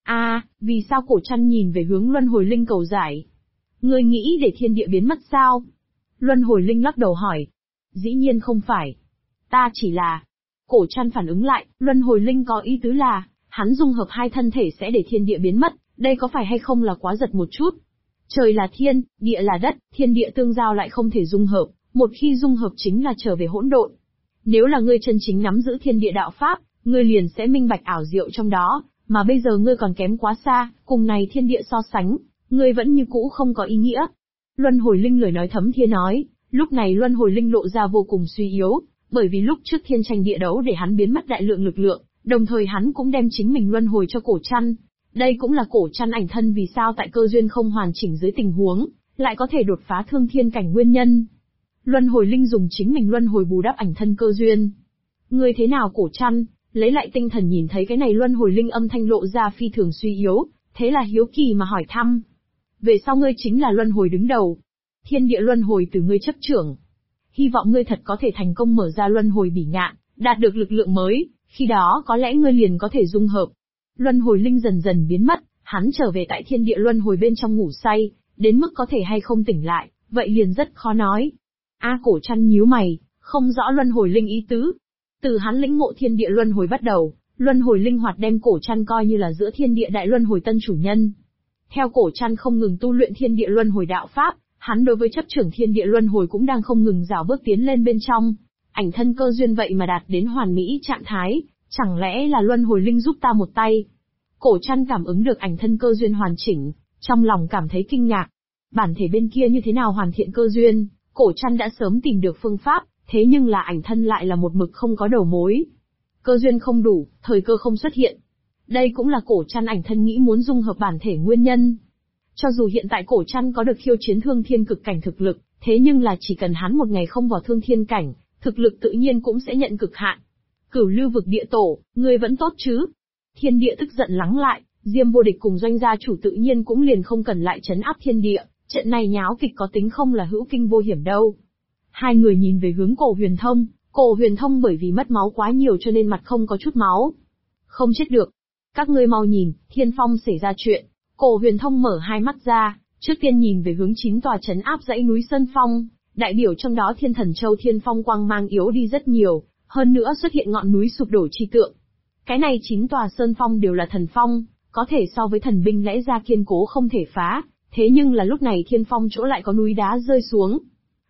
Vì sao Cổ Trăn nhìn về hướng luân hồi linh cầu giải? Ngươi nghĩ để thiên địa biến mất sao? Luân hồi linh lắc đầu hỏi. Dĩ nhiên không phải. Ta chỉ là... Cổ Trăn phản ứng lại, luân hồi linh có ý tứ là, hắn dung hợp hai thân thể sẽ để thiên địa biến mất, đây có phải hay không là quá giật một chút? Trời là thiên, địa là đất, thiên địa tương giao lại không thể dung hợp, một khi dung hợp chính là trở về hỗn độn. Nếu là ngươi chân chính nắm giữ thiên địa đạo pháp, ngươi liền sẽ minh bạch ảo diệu trong đó, mà bây giờ ngươi còn kém quá xa, cùng này thiên địa so sánh, ngươi vẫn như cũ không có ý nghĩa. Luân hồi linh lời nói thấm thía nói, lúc này luân hồi linh lộ ra vô cùng suy yếu, bởi vì lúc trước thiên tranh địa đấu để hắn biến mất đại lượng lực lượng, đồng thời hắn cũng đem chính mình luân hồi cho Cổ Trăn. Đây cũng là Cổ Trăn ảnh thân vì sao tại cơ duyên không hoàn chỉnh dưới tình huống, lại có thể đột phá thương thiên cảnh nguyên nhân. Luân hồi linh dùng chính mình luân hồi bù đắp ảnh thân cơ duyên. Ngươi thế nào Cổ Trăn? Lấy lại tinh thần nhìn thấy cái này luân hồi linh âm thanh lộ ra phi thường suy yếu, thế là hiếu kỳ mà hỏi thăm. Về sau ngươi chính là luân hồi đứng đầu. Thiên địa luân hồi từ ngươi chấp trưởng. Hy vọng ngươi thật có thể thành công mở ra luân hồi bỉ ngạn, đạt được lực lượng mới, khi đó có lẽ ngươi liền có thể dung hợp. Luân hồi linh dần dần biến mất, hắn trở về tại thiên địa luân hồi bên trong ngủ say, đến mức có thể hay không tỉnh lại, vậy liền rất khó nói. Cổ Trăn nhíu mày, không rõ luân hồi linh ý tứ. Từ hắn lĩnh ngộ thiên địa luân hồi bắt đầu, luân hồi linh hoạt đem Cổ Trăn coi như là giữa thiên địa đại luân hồi tân chủ nhân. Theo Cổ Trăn không ngừng tu luyện thiên địa luân hồi đạo pháp, hắn đối với chấp trưởng thiên địa luân hồi cũng đang không ngừng rào bước tiến lên bên trong. Ảnh thân cơ duyên vậy mà đạt đến hoàn mỹ trạng thái, chẳng lẽ là luân hồi linh giúp ta một tay? Cổ Trăn cảm ứng được ảnh thân cơ duyên hoàn chỉnh, trong lòng cảm thấy kinh ngạc. Bản thể bên kia như thế nào hoàn thiện cơ duyên, Cổ Trăn đã sớm tìm được phương pháp, thế nhưng là ảnh thân lại là một mực không có đầu mối. Cơ duyên không đủ, thời cơ không xuất hiện. Đây cũng là Cổ Trăn ảnh thân nghĩ muốn dung hợp bản thể nguyên nhân. Cho dù hiện tại Cổ Trăn có được khiêu chiến thương thiên cực cảnh thực lực, thế nhưng là chỉ cần hắn một ngày không vào thương thiên cảnh, thực lực tự nhiên cũng sẽ nhận cực hạn. Cửu Lưu vực địa tổ, ngươi vẫn tốt chứ? Thiên địa tức giận lắng lại, Diêm Vô Địch cùng Doanh gia chủ tự nhiên cũng liền không cần lại trấn áp thiên địa, trận này nháo kịch có tính không là hữu kinh vô hiểm đâu. Hai người nhìn về hướng Cổ Huyền Thông, Cổ Huyền Thông bởi vì mất máu quá nhiều cho nên mặt không có chút máu. Không chết được. Các ngươi mau nhìn, Thiên Phong xảy ra chuyện. Cổ Huyền Thông mở hai mắt ra, trước tiên nhìn về hướng 9 tòa trấn áp dãy núi Sơn Phong, đại biểu trong đó Thiên Thần Châu Thiên Phong quang mang yếu đi rất nhiều, hơn nữa xuất hiện ngọn núi sụp đổ chi tượng. Cái này 9 tòa Sơn Phong đều là thần phong, có thể so với thần binh lẽ ra kiên cố không thể phá, thế nhưng là lúc này Thiên Phong chỗ lại có núi đá rơi xuống.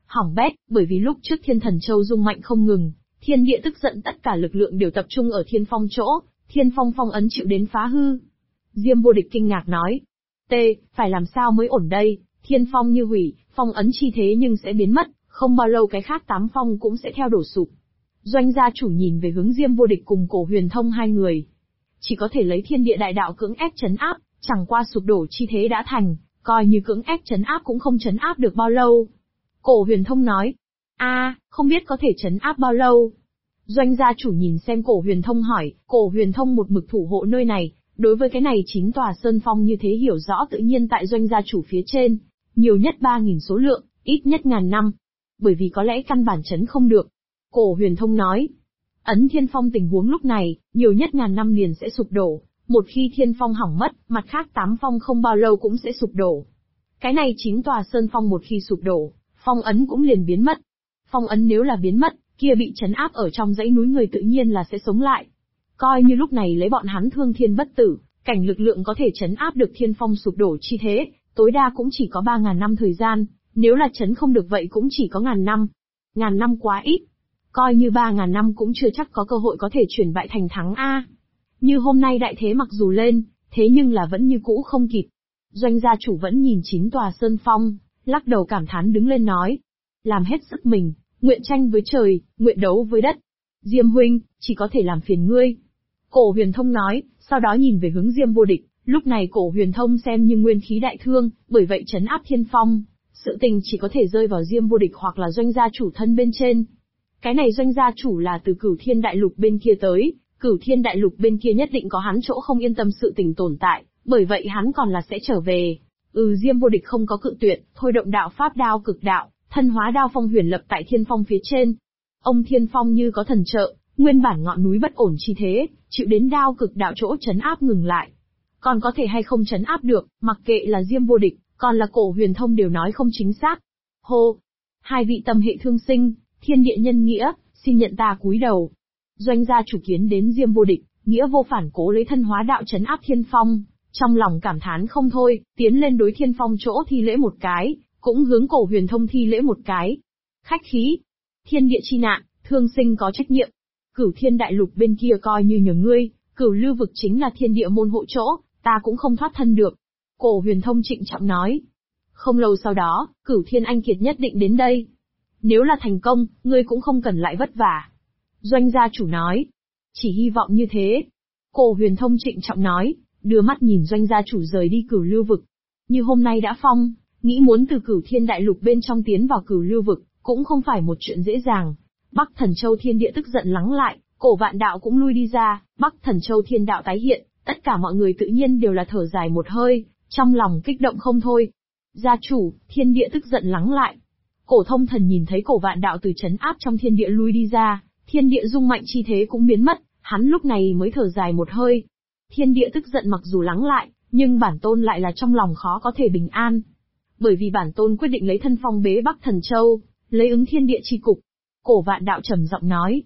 hỏng bét, bởi vì lúc trước Thiên Thần Châu rung mạnh không ngừng, thiên địa tức giận tất cả lực lượng đều tập trung ở Thiên Phong chỗ, Thiên Phong phong ấn chịu đến phá hư. Diêm Vô Địch kinh ngạc nói, phải làm sao mới ổn đây, Thiên Phong như hủy, phong ấn chi thế nhưng sẽ biến mất, không bao lâu cái khác 8 phong cũng sẽ theo đổ sụp. Doanh gia chủ nhìn về hướng Diêm Vô Địch cùng Cổ Huyền Thông hai người. Chỉ có thể lấy thiên địa đại đạo cưỡng ép trấn áp, chẳng qua sụp đổ chi thế đã thành, coi như cưỡng ép trấn áp cũng không trấn áp được bao lâu. Cổ Huyền Thông nói, không biết có thể trấn áp bao lâu. Doanh gia chủ nhìn xem Cổ Huyền Thông hỏi, Cổ Huyền Thông một mực thủ hộ nơi này, đối với cái này 9 tòa sơn phong như thế hiểu rõ tự nhiên tại doanh gia chủ phía trên, nhiều nhất 3.000 số lượng, ít nhất ngàn năm. Bởi vì có lẽ căn bản trấn không được. Cổ Huyền Thông nói, ấn Thiên Phong tình huống lúc này, nhiều nhất ngàn năm liền sẽ sụp đổ, một khi Thiên Phong hỏng mất, mặt khác 8 phong không bao lâu cũng sẽ sụp đổ. Cái này 9 tòa sơn phong một khi sụp đổ, phong ấn cũng liền biến mất. Phong ấn nếu là biến mất, kia bị trấn áp ở trong dãy núi người tự nhiên là sẽ sống lại. Coi như lúc này lấy bọn hắn thương thiên bất tử, cảnh lực lượng có thể trấn áp được Thiên Phong sụp đổ chi thế, tối đa cũng chỉ có 3.000 năm thời gian, nếu là trấn không được vậy cũng chỉ có ngàn năm. Ngàn năm quá ít. Coi như 3.000 năm cũng chưa chắc có cơ hội có thể chuyển bại thành thắng a. Như hôm nay đại thế mặc dù lên, thế nhưng là vẫn như cũ không kịp. Doanh gia chủ vẫn nhìn 9 tòa sơn phong, lắc đầu cảm thán đứng lên nói. Làm hết sức mình, nguyện tranh với trời, nguyện đấu với đất. Diêm huynh, chỉ có thể làm phiền ngươi. Cổ Huyền Thông nói, sau đó nhìn về hướng Diêm Vô Địch, lúc này Cổ Huyền Thông xem như nguyên khí đại thương, bởi vậy trấn áp Thiên Phong. Sự tình chỉ có thể rơi vào Diêm Vô Địch hoặc là doanh gia chủ thân bên trên. Cái này doanh gia chủ là từ Cửu Thiên Đại Lục bên kia tới, Cửu Thiên Đại Lục bên kia nhất định có hắn chỗ không yên tâm sự tình tồn tại, bởi vậy hắn còn là sẽ trở về. Diêm Vô Địch không có cự tuyệt, thôi động đạo pháp đao cực đạo, thân hóa đao phong huyền lập tại Thiên Phong phía trên. Ông Thiên Phong như có thần trợ, nguyên bản ngọn núi bất ổn chi thế, chịu đến đao cực đạo chỗ trấn áp ngừng lại. Còn có thể hay không trấn áp được, mặc kệ là Diêm Vô Địch, còn là Cổ Huyền Thông đều nói không chính xác. Hô! Hai vị tâm hệ thương sinh, thiên địa nhân nghĩa, xin nhận ta cúi đầu. Doanh gia chủ kiến đến Diêm Vô Địch, nghĩa vô phản cố lấy thân hóa đạo trấn áp Thiên Phong, trong lòng cảm thán không thôi, tiến lên đối Thiên Phong chỗ thi lễ một cái, cũng hướng Cổ Huyền Thông thi lễ một cái. Khách khí! Thiên địa chi nạn, thương sinh có trách nhiệm. Cửu Thiên Đại Lục bên kia coi như nhờ ngươi, Cửu Lưu vực chính là thiên địa môn hộ chỗ, ta cũng không thoát thân được. Cổ Huyền Thông trịnh trọng nói. Không lâu sau đó, Cửu Thiên Anh Kiệt nhất định đến đây. Nếu là thành công, ngươi cũng không cần lại vất vả. Doanh gia chủ nói. Chỉ hy vọng như thế. Cổ Huyền Thông trịnh trọng nói, đưa mắt nhìn doanh gia chủ rời đi Cửu Lưu vực. Như hôm nay đã phong, nghĩ muốn từ Cửu Thiên Đại Lục bên trong tiến vào Cửu Lưu vực, cũng không phải một chuyện dễ dàng. Bắc Thần Châu thiên địa tức giận lắng lại, Cổ Vạn Đạo cũng lui đi ra, Bắc Thần Châu thiên đạo tái hiện, tất cả mọi người tự nhiên đều là thở dài một hơi, trong lòng kích động không thôi. Gia chủ, thiên địa tức giận lắng lại. Cổ Thông Thần nhìn thấy Cổ Vạn Đạo từ trấn áp trong thiên địa lui đi ra, thiên địa rung mạnh chi thế cũng biến mất, hắn lúc này mới thở dài một hơi. Thiên địa tức giận mặc dù lắng lại, nhưng bản tôn lại là trong lòng khó có thể bình an. Bởi vì bản tôn quyết định lấy thân phong bế Bắc Thần Châu, lấy ứng thiên địa chi cục. Cổ Vạn Đạo trầm giọng nói.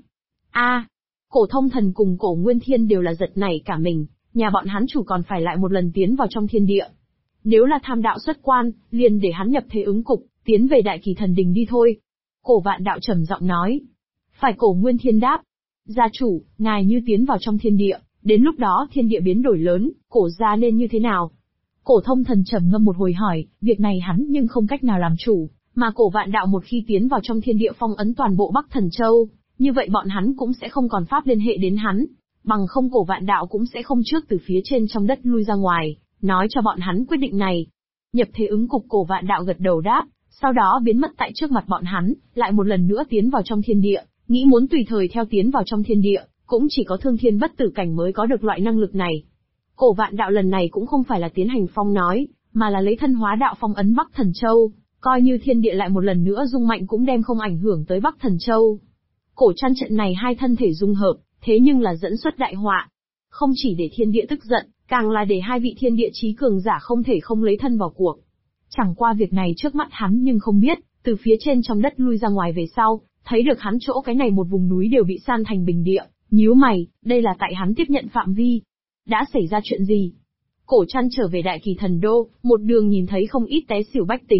Cổ Thông Thần cùng Cổ Nguyên Thiên đều là giật nảy cả mình, nhà bọn hắn chủ còn phải lại một lần tiến vào trong thiên địa. Nếu là tham đạo xuất quan, liền để hắn nhập thế ứng cục, tiến về Đại Kỳ Thần Đình đi thôi. Cổ Vạn Đạo trầm giọng nói. Phải. Cổ Nguyên Thiên đáp. Gia chủ, ngài như tiến vào trong thiên địa, đến lúc đó thiên địa biến đổi lớn, cổ gia nên như thế nào? Cổ Thông Thần trầm ngâm một hồi hỏi, việc này hắn nhưng không cách nào làm chủ, mà Cổ Vạn Đạo một khi tiến vào trong thiên địa phong ấn toàn bộ Bắc Thần Châu, như vậy bọn hắn cũng sẽ không còn pháp liên hệ đến hắn, bằng không Cổ Vạn Đạo cũng sẽ không trước từ phía trên trong đất lui ra ngoài, nói cho bọn hắn quyết định này. Nhập thế ứng cục. Cổ Vạn Đạo gật đầu đáp, sau đó biến mất tại trước mặt bọn hắn, lại một lần nữa tiến vào trong thiên địa, nghĩ muốn tùy thời theo tiến vào trong thiên địa, cũng chỉ có thương thiên bất tử cảnh mới có được loại năng lực này. Cổ Vạn Đạo lần này cũng không phải là tiến hành phong nói, mà là lấy thân hóa đạo phong ấn Bắc Thần Châu, coi như thiên địa lại một lần nữa rung mạnh cũng đem không ảnh hưởng tới Bắc Thần Châu. Cổ Trăn trận này hai thân thể dung hợp, thế nhưng là dẫn xuất đại họa. Không chỉ để thiên địa tức giận, càng là để hai vị thiên địa chí cường giả không thể không lấy thân vào cuộc. Chẳng qua việc này trước mắt hắn nhưng không biết, từ phía trên trong đất lui ra ngoài về sau, thấy được hắn chỗ cái này một vùng núi đều bị san thành bình địa, nhíu mày, đây là tại hắn tiếp nhận phạm vi. Đã xảy ra chuyện gì? Cổ Trăn trở về Đại Kỳ Thần Đô, một đường nhìn thấy không ít té xỉu bách tính,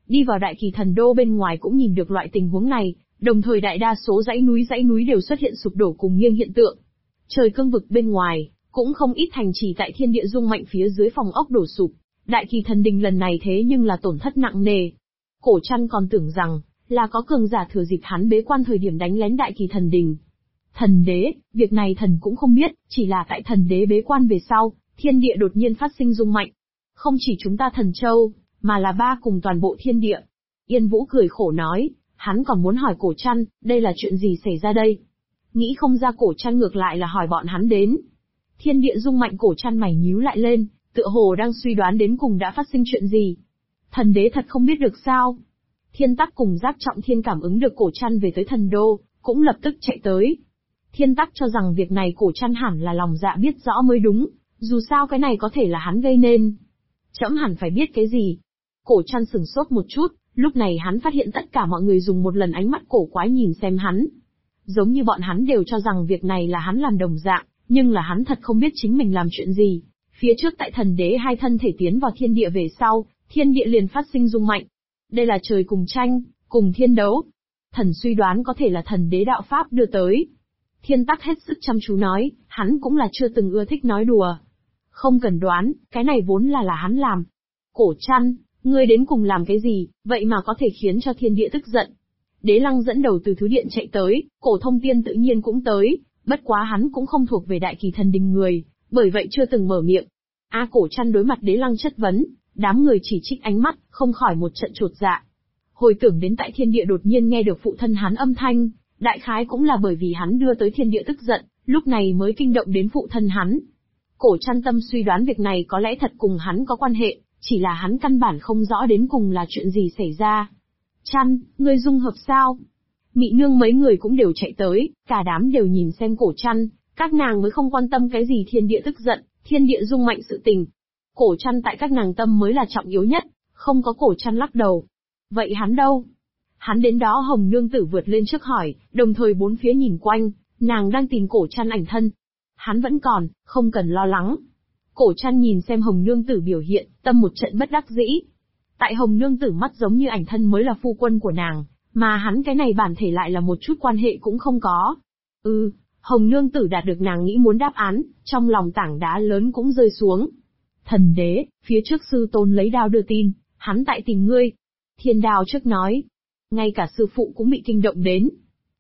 Đi vào Đại Kỳ Thần Đô bên ngoài cũng nhìn được loại tình huống này, đồng thời đại đa số dãy núi đều xuất hiện sụp đổ cùng nghiêng hiện tượng. Trời cương vực bên ngoài, cũng không ít thành trì tại thiên địa rung mạnh phía dưới phòng ốc đổ sụp. Đại Kỳ Thần Đình lần này thế nhưng là tổn thất nặng nề. Cổ Trăn còn tưởng rằng, là có cường giả thừa dịp hắn bế quan thời điểm đánh lén Đại Kỳ Thần Đình. Thần đế, việc này thần cũng không biết, chỉ là tại thần đế bế quan về sau, thiên địa đột nhiên phát sinh rung mạnh. Không chỉ chúng ta Thần Châu, mà là ba cùng toàn bộ thiên địa. Yên Vũ cười khổ nói, hắn còn muốn hỏi Cổ Trăn, đây là chuyện gì xảy ra đây? Nghĩ không ra Cổ Trăn ngược lại là hỏi bọn hắn đến. Thiên địa rung mạnh, Cổ Trăn mày nhíu lại lên, tựa hồ đang suy đoán đến cùng đã phát sinh chuyện gì. Thần đế thật không biết được sao? Thiên Tắc cùng Giác Trọng Thiên cảm ứng được Cổ Trăn về tới thần đô, cũng lập tức chạy tới. Thiên Tắc cho rằng việc này Cổ Trăn hẳn là lòng dạ biết rõ mới đúng, dù sao cái này có thể là hắn gây nên. Trẫm hẳn phải biết cái gì. Cổ Trăn sửng sốt một chút, lúc này hắn phát hiện tất cả mọi người dùng một lần ánh mắt cổ quái nhìn xem hắn. Giống như bọn hắn đều cho rằng việc này là hắn làm đồng dạng, nhưng là hắn thật không biết chính mình làm chuyện gì. Phía trước tại thần đế hai thân thể tiến vào thiên địa về sau, thiên địa liền phát sinh rung mạnh. Đây là trời cùng tranh, cùng thiên đấu. Thần suy đoán có thể là thần đế đạo pháp đưa tới. Thiên Tắc hết sức chăm chú nói, hắn cũng là chưa từng ưa thích nói đùa. Không cần đoán, cái này vốn là hắn làm. Cổ Trăn, ngươi đến cùng làm cái gì, vậy mà có thể khiến cho thiên địa tức giận. Đế Lăng dẫn đầu từ thứ điện chạy tới, Cổ Thông Tiên tự nhiên cũng tới, bất quá hắn cũng không thuộc về Đại Kỳ Thần Đình người, bởi vậy chưa từng mở miệng. Cổ Trăn đối mặt Đế Lăng chất vấn, đám người chỉ trích ánh mắt, không khỏi một trận chột dạ. Hồi tưởng đến tại thiên địa đột nhiên nghe được phụ thân hắn âm thanh, đại khái cũng là bởi vì hắn đưa tới thiên địa tức giận, lúc này mới kinh động đến phụ thân hắn. Cổ Trăn tâm suy đoán việc này có lẽ thật cùng hắn có quan hệ, chỉ là hắn căn bản không rõ đến cùng là chuyện gì xảy ra. Trăn, ngươi dung hợp sao? Mị Nương mấy người cũng đều chạy tới, cả đám đều nhìn xem Cổ Trăn, các nàng mới không quan tâm cái gì thiên địa tức giận, thiên địa rung mạnh sự tình. Cổ Trăn tại các nàng tâm mới là trọng yếu nhất, không có Cổ Trăn lắc đầu. Vậy hắn đâu? Hắn đến đó Hồng Nương Tử vượt lên trước hỏi, đồng thời bốn phía nhìn quanh, nàng đang tìm Cổ Trăn ảnh thân. Hắn vẫn còn, không cần lo lắng. Cổ Trăn nhìn xem Hồng Nương Tử biểu hiện, tâm một trận bất đắc dĩ. Tại Hồng Nương Tử mắt giống như ảnh thân mới là phu quân của nàng, mà hắn cái này bản thể lại là một chút quan hệ cũng không có. Hồng Nương Tử đạt được nàng nghĩ muốn đáp án, trong lòng tảng đá lớn cũng rơi xuống. Thần đế, phía trước sư tôn lấy đao đưa tin, hắn tại tìm ngươi. Thiên Đao trước nói. Ngay cả sư phụ cũng bị kinh động đến.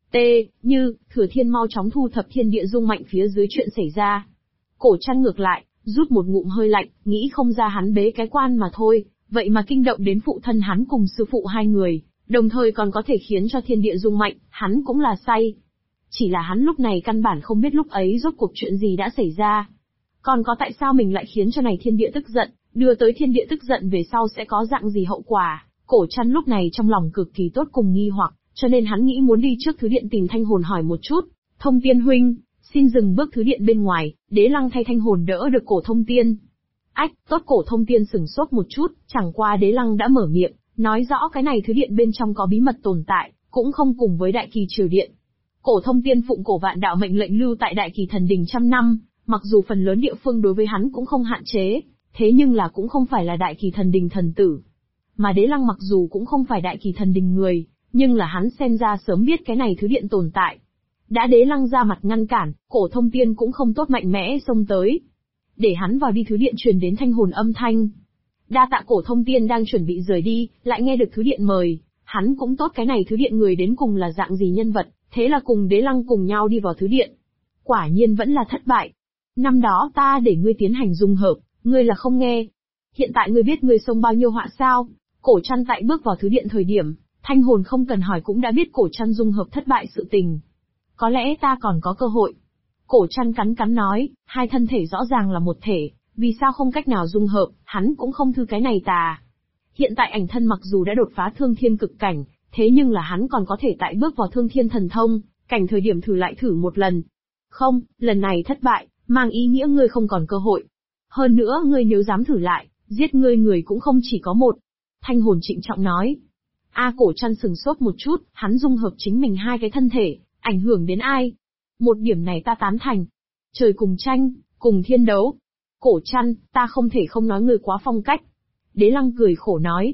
Thừa Thiên mau chóng thu thập thiên địa rung mạnh phía dưới chuyện xảy ra. Cổ Trăn ngược lại, rút một ngụm hơi lạnh, nghĩ không ra hắn bế cái quan mà thôi, vậy mà kinh động đến phụ thân hắn cùng sư phụ hai người, đồng thời còn có thể khiến cho thiên địa rung mạnh, hắn cũng là say. Chỉ là hắn lúc này căn bản không biết lúc ấy rốt cuộc chuyện gì đã xảy ra. Còn có tại sao mình lại khiến cho này thiên địa tức giận, đưa tới thiên địa tức giận về sau sẽ có dạng gì hậu quả. Cổ Trăn lúc này trong lòng cực kỳ tốt cùng nghi hoặc, cho nên hắn nghĩ muốn đi trước thứ điện tìm Thanh Hồn hỏi một chút. Thông Tiên huynh, xin dừng bước thứ điện bên ngoài, Đế Lăng thay Thanh Hồn đỡ được Cổ Thông Tiên. Tốt. Cổ Thông Tiên sửng sốt một chút, chẳng qua Đế Lăng đã mở miệng, nói rõ cái này thứ điện bên trong có bí mật tồn tại, cũng không cùng với Đại Kỳ Triều Điện. Cổ Thông Tiên phụng Cổ Vạn Đạo mệnh lệnh lưu tại Đại Kỳ Thần Đình trăm năm, mặc dù phần lớn địa phương đối với hắn cũng không hạn chế, thế nhưng là cũng không phải là Đại Kỳ Thần Đình thần tử. Mà Đế Lăng mặc dù cũng không phải Đại Kỳ Thần Đình người, nhưng là hắn xem ra sớm biết cái này thứ điện tồn tại. Đã Đế Lăng ra mặt ngăn cản, Cổ Thông Tiên cũng không tốt mạnh mẽ xông tới. Để hắn vào đi, thứ điện truyền đến Thanh Hồn âm thanh. Đa tạ. Cổ Thông Tiên đang chuẩn bị rời đi, lại nghe được thứ điện mời, hắn cũng tốt cái này thứ điện người đến cùng là dạng gì nhân vật, thế là cùng Đế Lăng cùng nhau đi vào thứ điện. Quả nhiên vẫn là thất bại. Năm đó ta để ngươi tiến hành dung hợp, ngươi là không nghe. Hiện tại ngươi biết ngươi xông bao nhiêu họa sao? Cổ Trăn tại bước vào thứ điện thời điểm, Thanh Hồn không cần hỏi cũng đã biết Cổ Trăn dung hợp thất bại sự tình. Có lẽ ta còn có cơ hội. Cổ Trăn cắn cắn nói, hai thân thể rõ ràng là một thể, vì sao không cách nào dung hợp, hắn cũng không thư cái này tà. Hiện tại ảnh thân mặc dù đã đột phá thương thiên cực cảnh, thế nhưng là hắn còn có thể tại bước vào thương thiên thần thông, cảnh thời điểm thử một lần. Không, lần này thất bại, mang ý nghĩa ngươi không còn cơ hội. Hơn nữa ngươi nếu dám thử lại, giết ngươi người cũng không chỉ có một. Thanh Hồn trịnh trọng nói. Cổ Trăn sừng sốt một chút, hắn dung hợp chính mình hai cái thân thể, ảnh hưởng đến ai? Một điểm này ta tán thành. Trời cùng tranh, cùng thiên đấu. Cổ Trăn, ta không thể không nói ngươi quá phong cách. Đế Lăng cười khổ nói.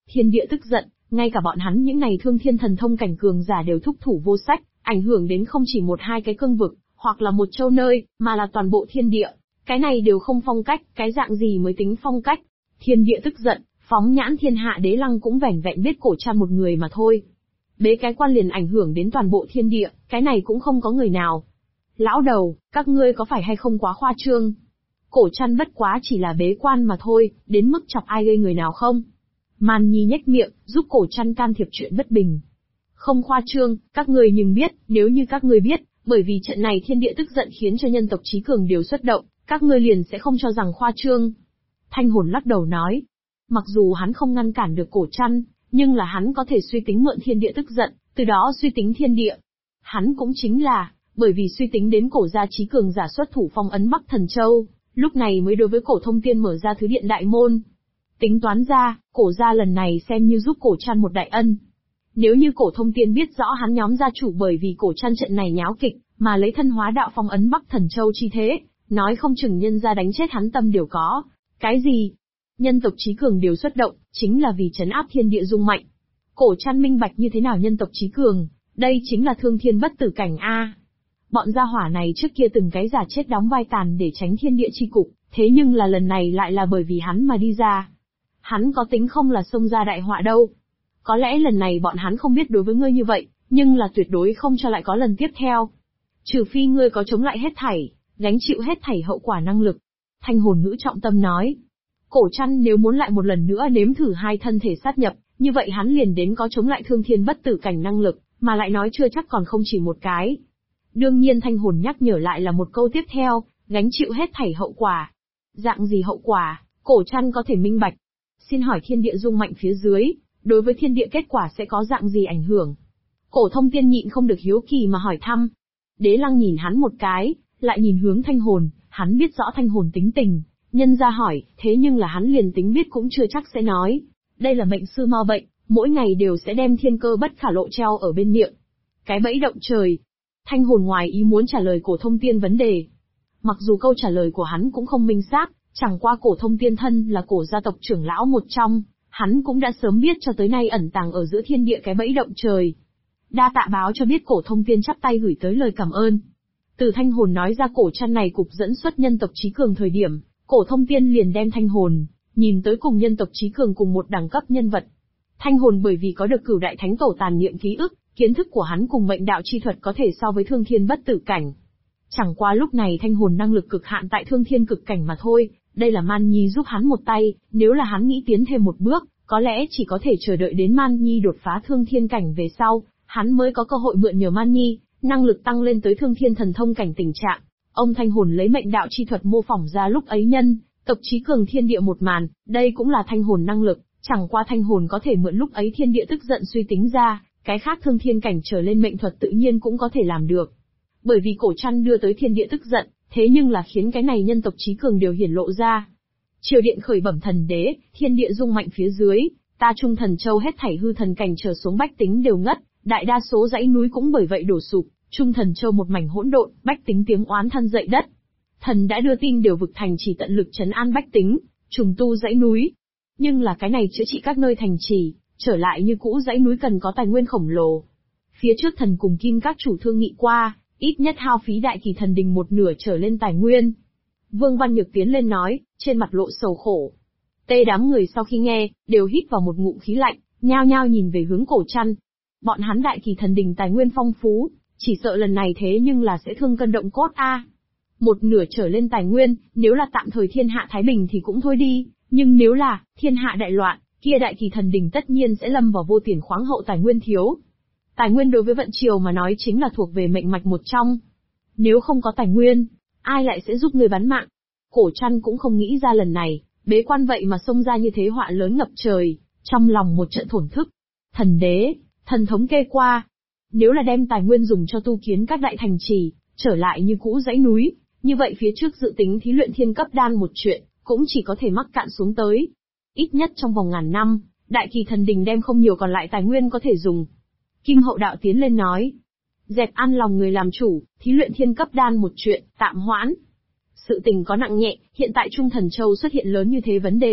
Thiên địa tức giận, ngay cả bọn hắn những này thương thiên thần thông cảnh cường giả đều thúc thủ vô sách, ảnh hưởng đến không chỉ một hai cái cương vực, hoặc là một châu nơi, mà là toàn bộ thiên địa. Cái này đều không phong cách, cái dạng gì mới tính phong cách? Thiên địa tức giận, phóng nhãn thiên hạ Đế Lăng cũng vẻn vẹn biết Cổ Trăn một người mà thôi. Bế cái quan liền ảnh hưởng đến toàn bộ thiên địa, cái này cũng không có người nào. Lão đầu, các ngươi có phải hay không quá khoa trương? Cổ Trăn bất quá chỉ là bế quan mà thôi, đến mức chọc ai gây người nào không? Man Nhi nhếch miệng, giúp Cổ Trăn can thiệp chuyện bất bình. Không khoa trương, các ngươi nhưng biết, nếu như các ngươi biết, bởi vì trận này thiên địa tức giận khiến cho nhân tộc trí cường đều xuất động, các ngươi liền sẽ không cho rằng khoa trương. Thanh hồn lắc đầu nói, mặc dù hắn không ngăn cản được Cổ Trăn, nhưng là hắn có thể suy tính mượn thiên địa tức giận, từ đó suy tính thiên địa. Hắn cũng chính là, bởi vì suy tính đến Cổ gia trí cường giả xuất thủ phong ấn Bắc Thần Châu, lúc này mới đối với Cổ Thông Tiên mở ra thứ điện đại môn. Tính toán ra, Cổ gia lần này xem như giúp Cổ Trăn một đại ân. Nếu như Cổ Thông Tiên biết rõ hắn nhóm gia chủ bởi vì Cổ Trăn trận này nháo kịch, mà lấy thân hóa đạo phong ấn Bắc Thần Châu chi thế, nói không chừng nhân gia đánh chết hắn tâm đều có. Cái gì? Nhân tộc trí cường đều xuất động, chính là vì trấn áp thiên địa dung mạnh. Cổ Trăn minh bạch như thế nào nhân tộc trí cường, đây chính là thương thiên bất tử cảnh a. Bọn gia hỏa này trước kia từng cái giả chết đóng vai tàn để tránh thiên địa chi cục, thế nhưng là lần này lại là bởi vì hắn mà đi ra. Hắn có tính không là xông ra đại họa đâu. Có lẽ lần này bọn hắn không biết đối với ngươi như vậy, nhưng là tuyệt đối không cho lại có lần tiếp theo. Trừ phi ngươi có chống lại hết thảy, gánh chịu hết thảy hậu quả năng lực. Thanh hồn ngữ trọng tâm nói. Cổ Trăn nếu muốn lại một lần nữa nếm thử hai thân thể sát nhập, như vậy hắn liền đến có chống lại thương thiên bất tử cảnh năng lực, mà lại nói chưa chắc còn không chỉ một cái. Đương nhiên thanh hồn nhắc nhở lại là một câu tiếp theo, gánh chịu hết thảy hậu quả. Dạng gì hậu quả, Cổ Trăn có thể minh bạch. Xin hỏi thiên địa dung mạnh phía dưới, đối với thiên địa kết quả sẽ có dạng gì ảnh hưởng? Cổ Thông Tiên nhịn không được hiếu kỳ mà hỏi thăm. Đế Lăng nhìn hắn một cái, lại nhìn hướng thanh hồn, hắn biết rõ thanh hồn tính tình, nhân ra hỏi, thế nhưng là hắn liền tính biết cũng chưa chắc sẽ nói. Đây là mệnh sư mo bệnh, mỗi ngày đều sẽ đem thiên cơ bất khả lộ treo ở bên miệng. Cái bẫy động trời. Thanh hồn ngoài ý muốn trả lời Cổ Thông Tiên vấn đề. Mặc dù câu trả lời của hắn cũng không minh xác, chẳng qua Cổ Thông Tiên thân là Cổ gia tộc trưởng lão một trong, hắn cũng đã sớm biết cho tới nay ẩn tàng ở giữa thiên địa cái bẫy động trời. Đa tạ báo cho biết Cổ Thông Tiên chắp tay gửi tới lời cảm ơn. Từ thanh hồn nói ra Cổ Trăn này cục dẫn xuất nhân tộc trí cường thời điểm, Cổ Thông Tiên liền đem thanh hồn nhìn tới cùng nhân tộc trí cường cùng một đẳng cấp nhân vật. Thanh hồn bởi vì có được Cửu Đại Thánh Tổ tàn niệm ký ức, kiến thức của hắn cùng mệnh đạo chi thuật có thể so với thương thiên bất tử cảnh. Chẳng qua lúc này thanh hồn năng lực cực hạn tại thương thiên cực cảnh mà thôi, đây là Man Nhi giúp hắn một tay, nếu là hắn nghĩ tiến thêm một bước, có lẽ chỉ có thể chờ đợi đến Man Nhi đột phá thương thiên cảnh về sau, hắn mới có cơ hội mượn nhờ Man Nhi, năng lực tăng lên tới thương thiên thần thông cảnh tình trạng. Ông thanh hồn lấy mệnh đạo chi thuật mô phỏng ra lúc ấy nhân tộc trí cường thiên địa một màn, đây cũng là thanh hồn năng lực, chẳng qua thanh hồn có thể mượn lúc ấy thiên địa tức giận suy tính ra, cái khác thương thiên cảnh trở lên mệnh thuật tự nhiên cũng có thể làm được. Bởi vì Cổ Trăn đưa tới thiên địa tức giận, thế nhưng là khiến cái này nhân tộc trí cường đều hiển lộ ra. Triều điện khởi bẩm thần đế, thiên địa rung mạnh phía dưới, ta Trung Thần Châu hết thảy hư thần cảnh trở xuống bách tính đều ngất, đại đa số dãy núi cũng bởi vậy đổ sụp, Trung Thần Châu một mảnh hỗn độn, bách tính tiếng oán than dậy đất. Thần đã đưa tin đều vực thành chỉ tận lực trấn an bách tính, trùng tu dãy núi. Nhưng là cái này chữa trị các nơi thành trì, trở lại như cũ dãy núi cần có tài nguyên khổng lồ. Phía trước thần cùng Kim các chủ thương nghị qua, ít nhất hao phí Đại Kỳ Thần Đình một nửa trở lên tài nguyên. Vương Văn Nhược tiến lên nói, trên mặt lộ sầu khổ. Đám người sau khi nghe, đều hít vào một ngụm khí lạnh, nhao nhao nhìn về hướng Cổ Trăn. Bọn hắn Đại Kỳ Thần Đình tài nguyên phong phú, chỉ sợ lần này thế nhưng là sẽ thương cân động cốt a. Một nửa trở lên tài nguyên, nếu là tạm thời thiên hạ thái bình thì cũng thôi đi, nhưng nếu là thiên hạ đại loạn, kia Đại Kỳ Thần Đình tất nhiên sẽ lâm vào vô tiền khoáng hậu tài nguyên thiếu. Tài nguyên đối với vận triều mà nói chính là thuộc về mệnh mạch một trong. Nếu không có tài nguyên, ai lại sẽ giúp người bán mạng? Cổ Trăn cũng không nghĩ ra lần này, bế quan vậy mà xông ra như thế họa lớn ngập trời, trong lòng một trận thổn thức. Thần đế, thần thống kê qua, nếu là đem tài nguyên dùng cho tu kiến các đại thành trì, trở lại như cũ dãy núi, như vậy phía trước dự tính thí luyện thiên cấp đan một chuyện, cũng chỉ có thể mắc cạn xuống tới. Ít nhất trong vòng ngàn năm, Đại Kỳ Thần Đình đem không nhiều còn lại tài nguyên có thể dùng. Kim Hậu Đạo tiến lên nói, dẹp ăn lòng người làm chủ, thí luyện thiên cấp đan một chuyện, tạm hoãn. Sự tình có nặng nhẹ, hiện tại Trung Thần Châu xuất hiện lớn như thế vấn đề,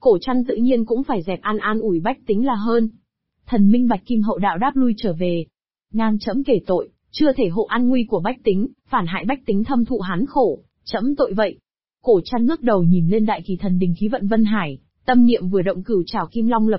Cổ Trăn tự nhiên cũng phải dẹp an ủi bách tính là hơn. Thần minh Bạch Kim Hậu đạo đáp lui trở về. Ngang trẫm kể tội, chưa thể hộ an nguy của bách tính, phản hại bách tính thâm thụ hán khổ, trẫm tội vậy. Cổ Trăn ngước đầu nhìn lên đại kỳ thần đình khí vận Vân Hải, tâm niệm vừa động, cửu trảo kim long lập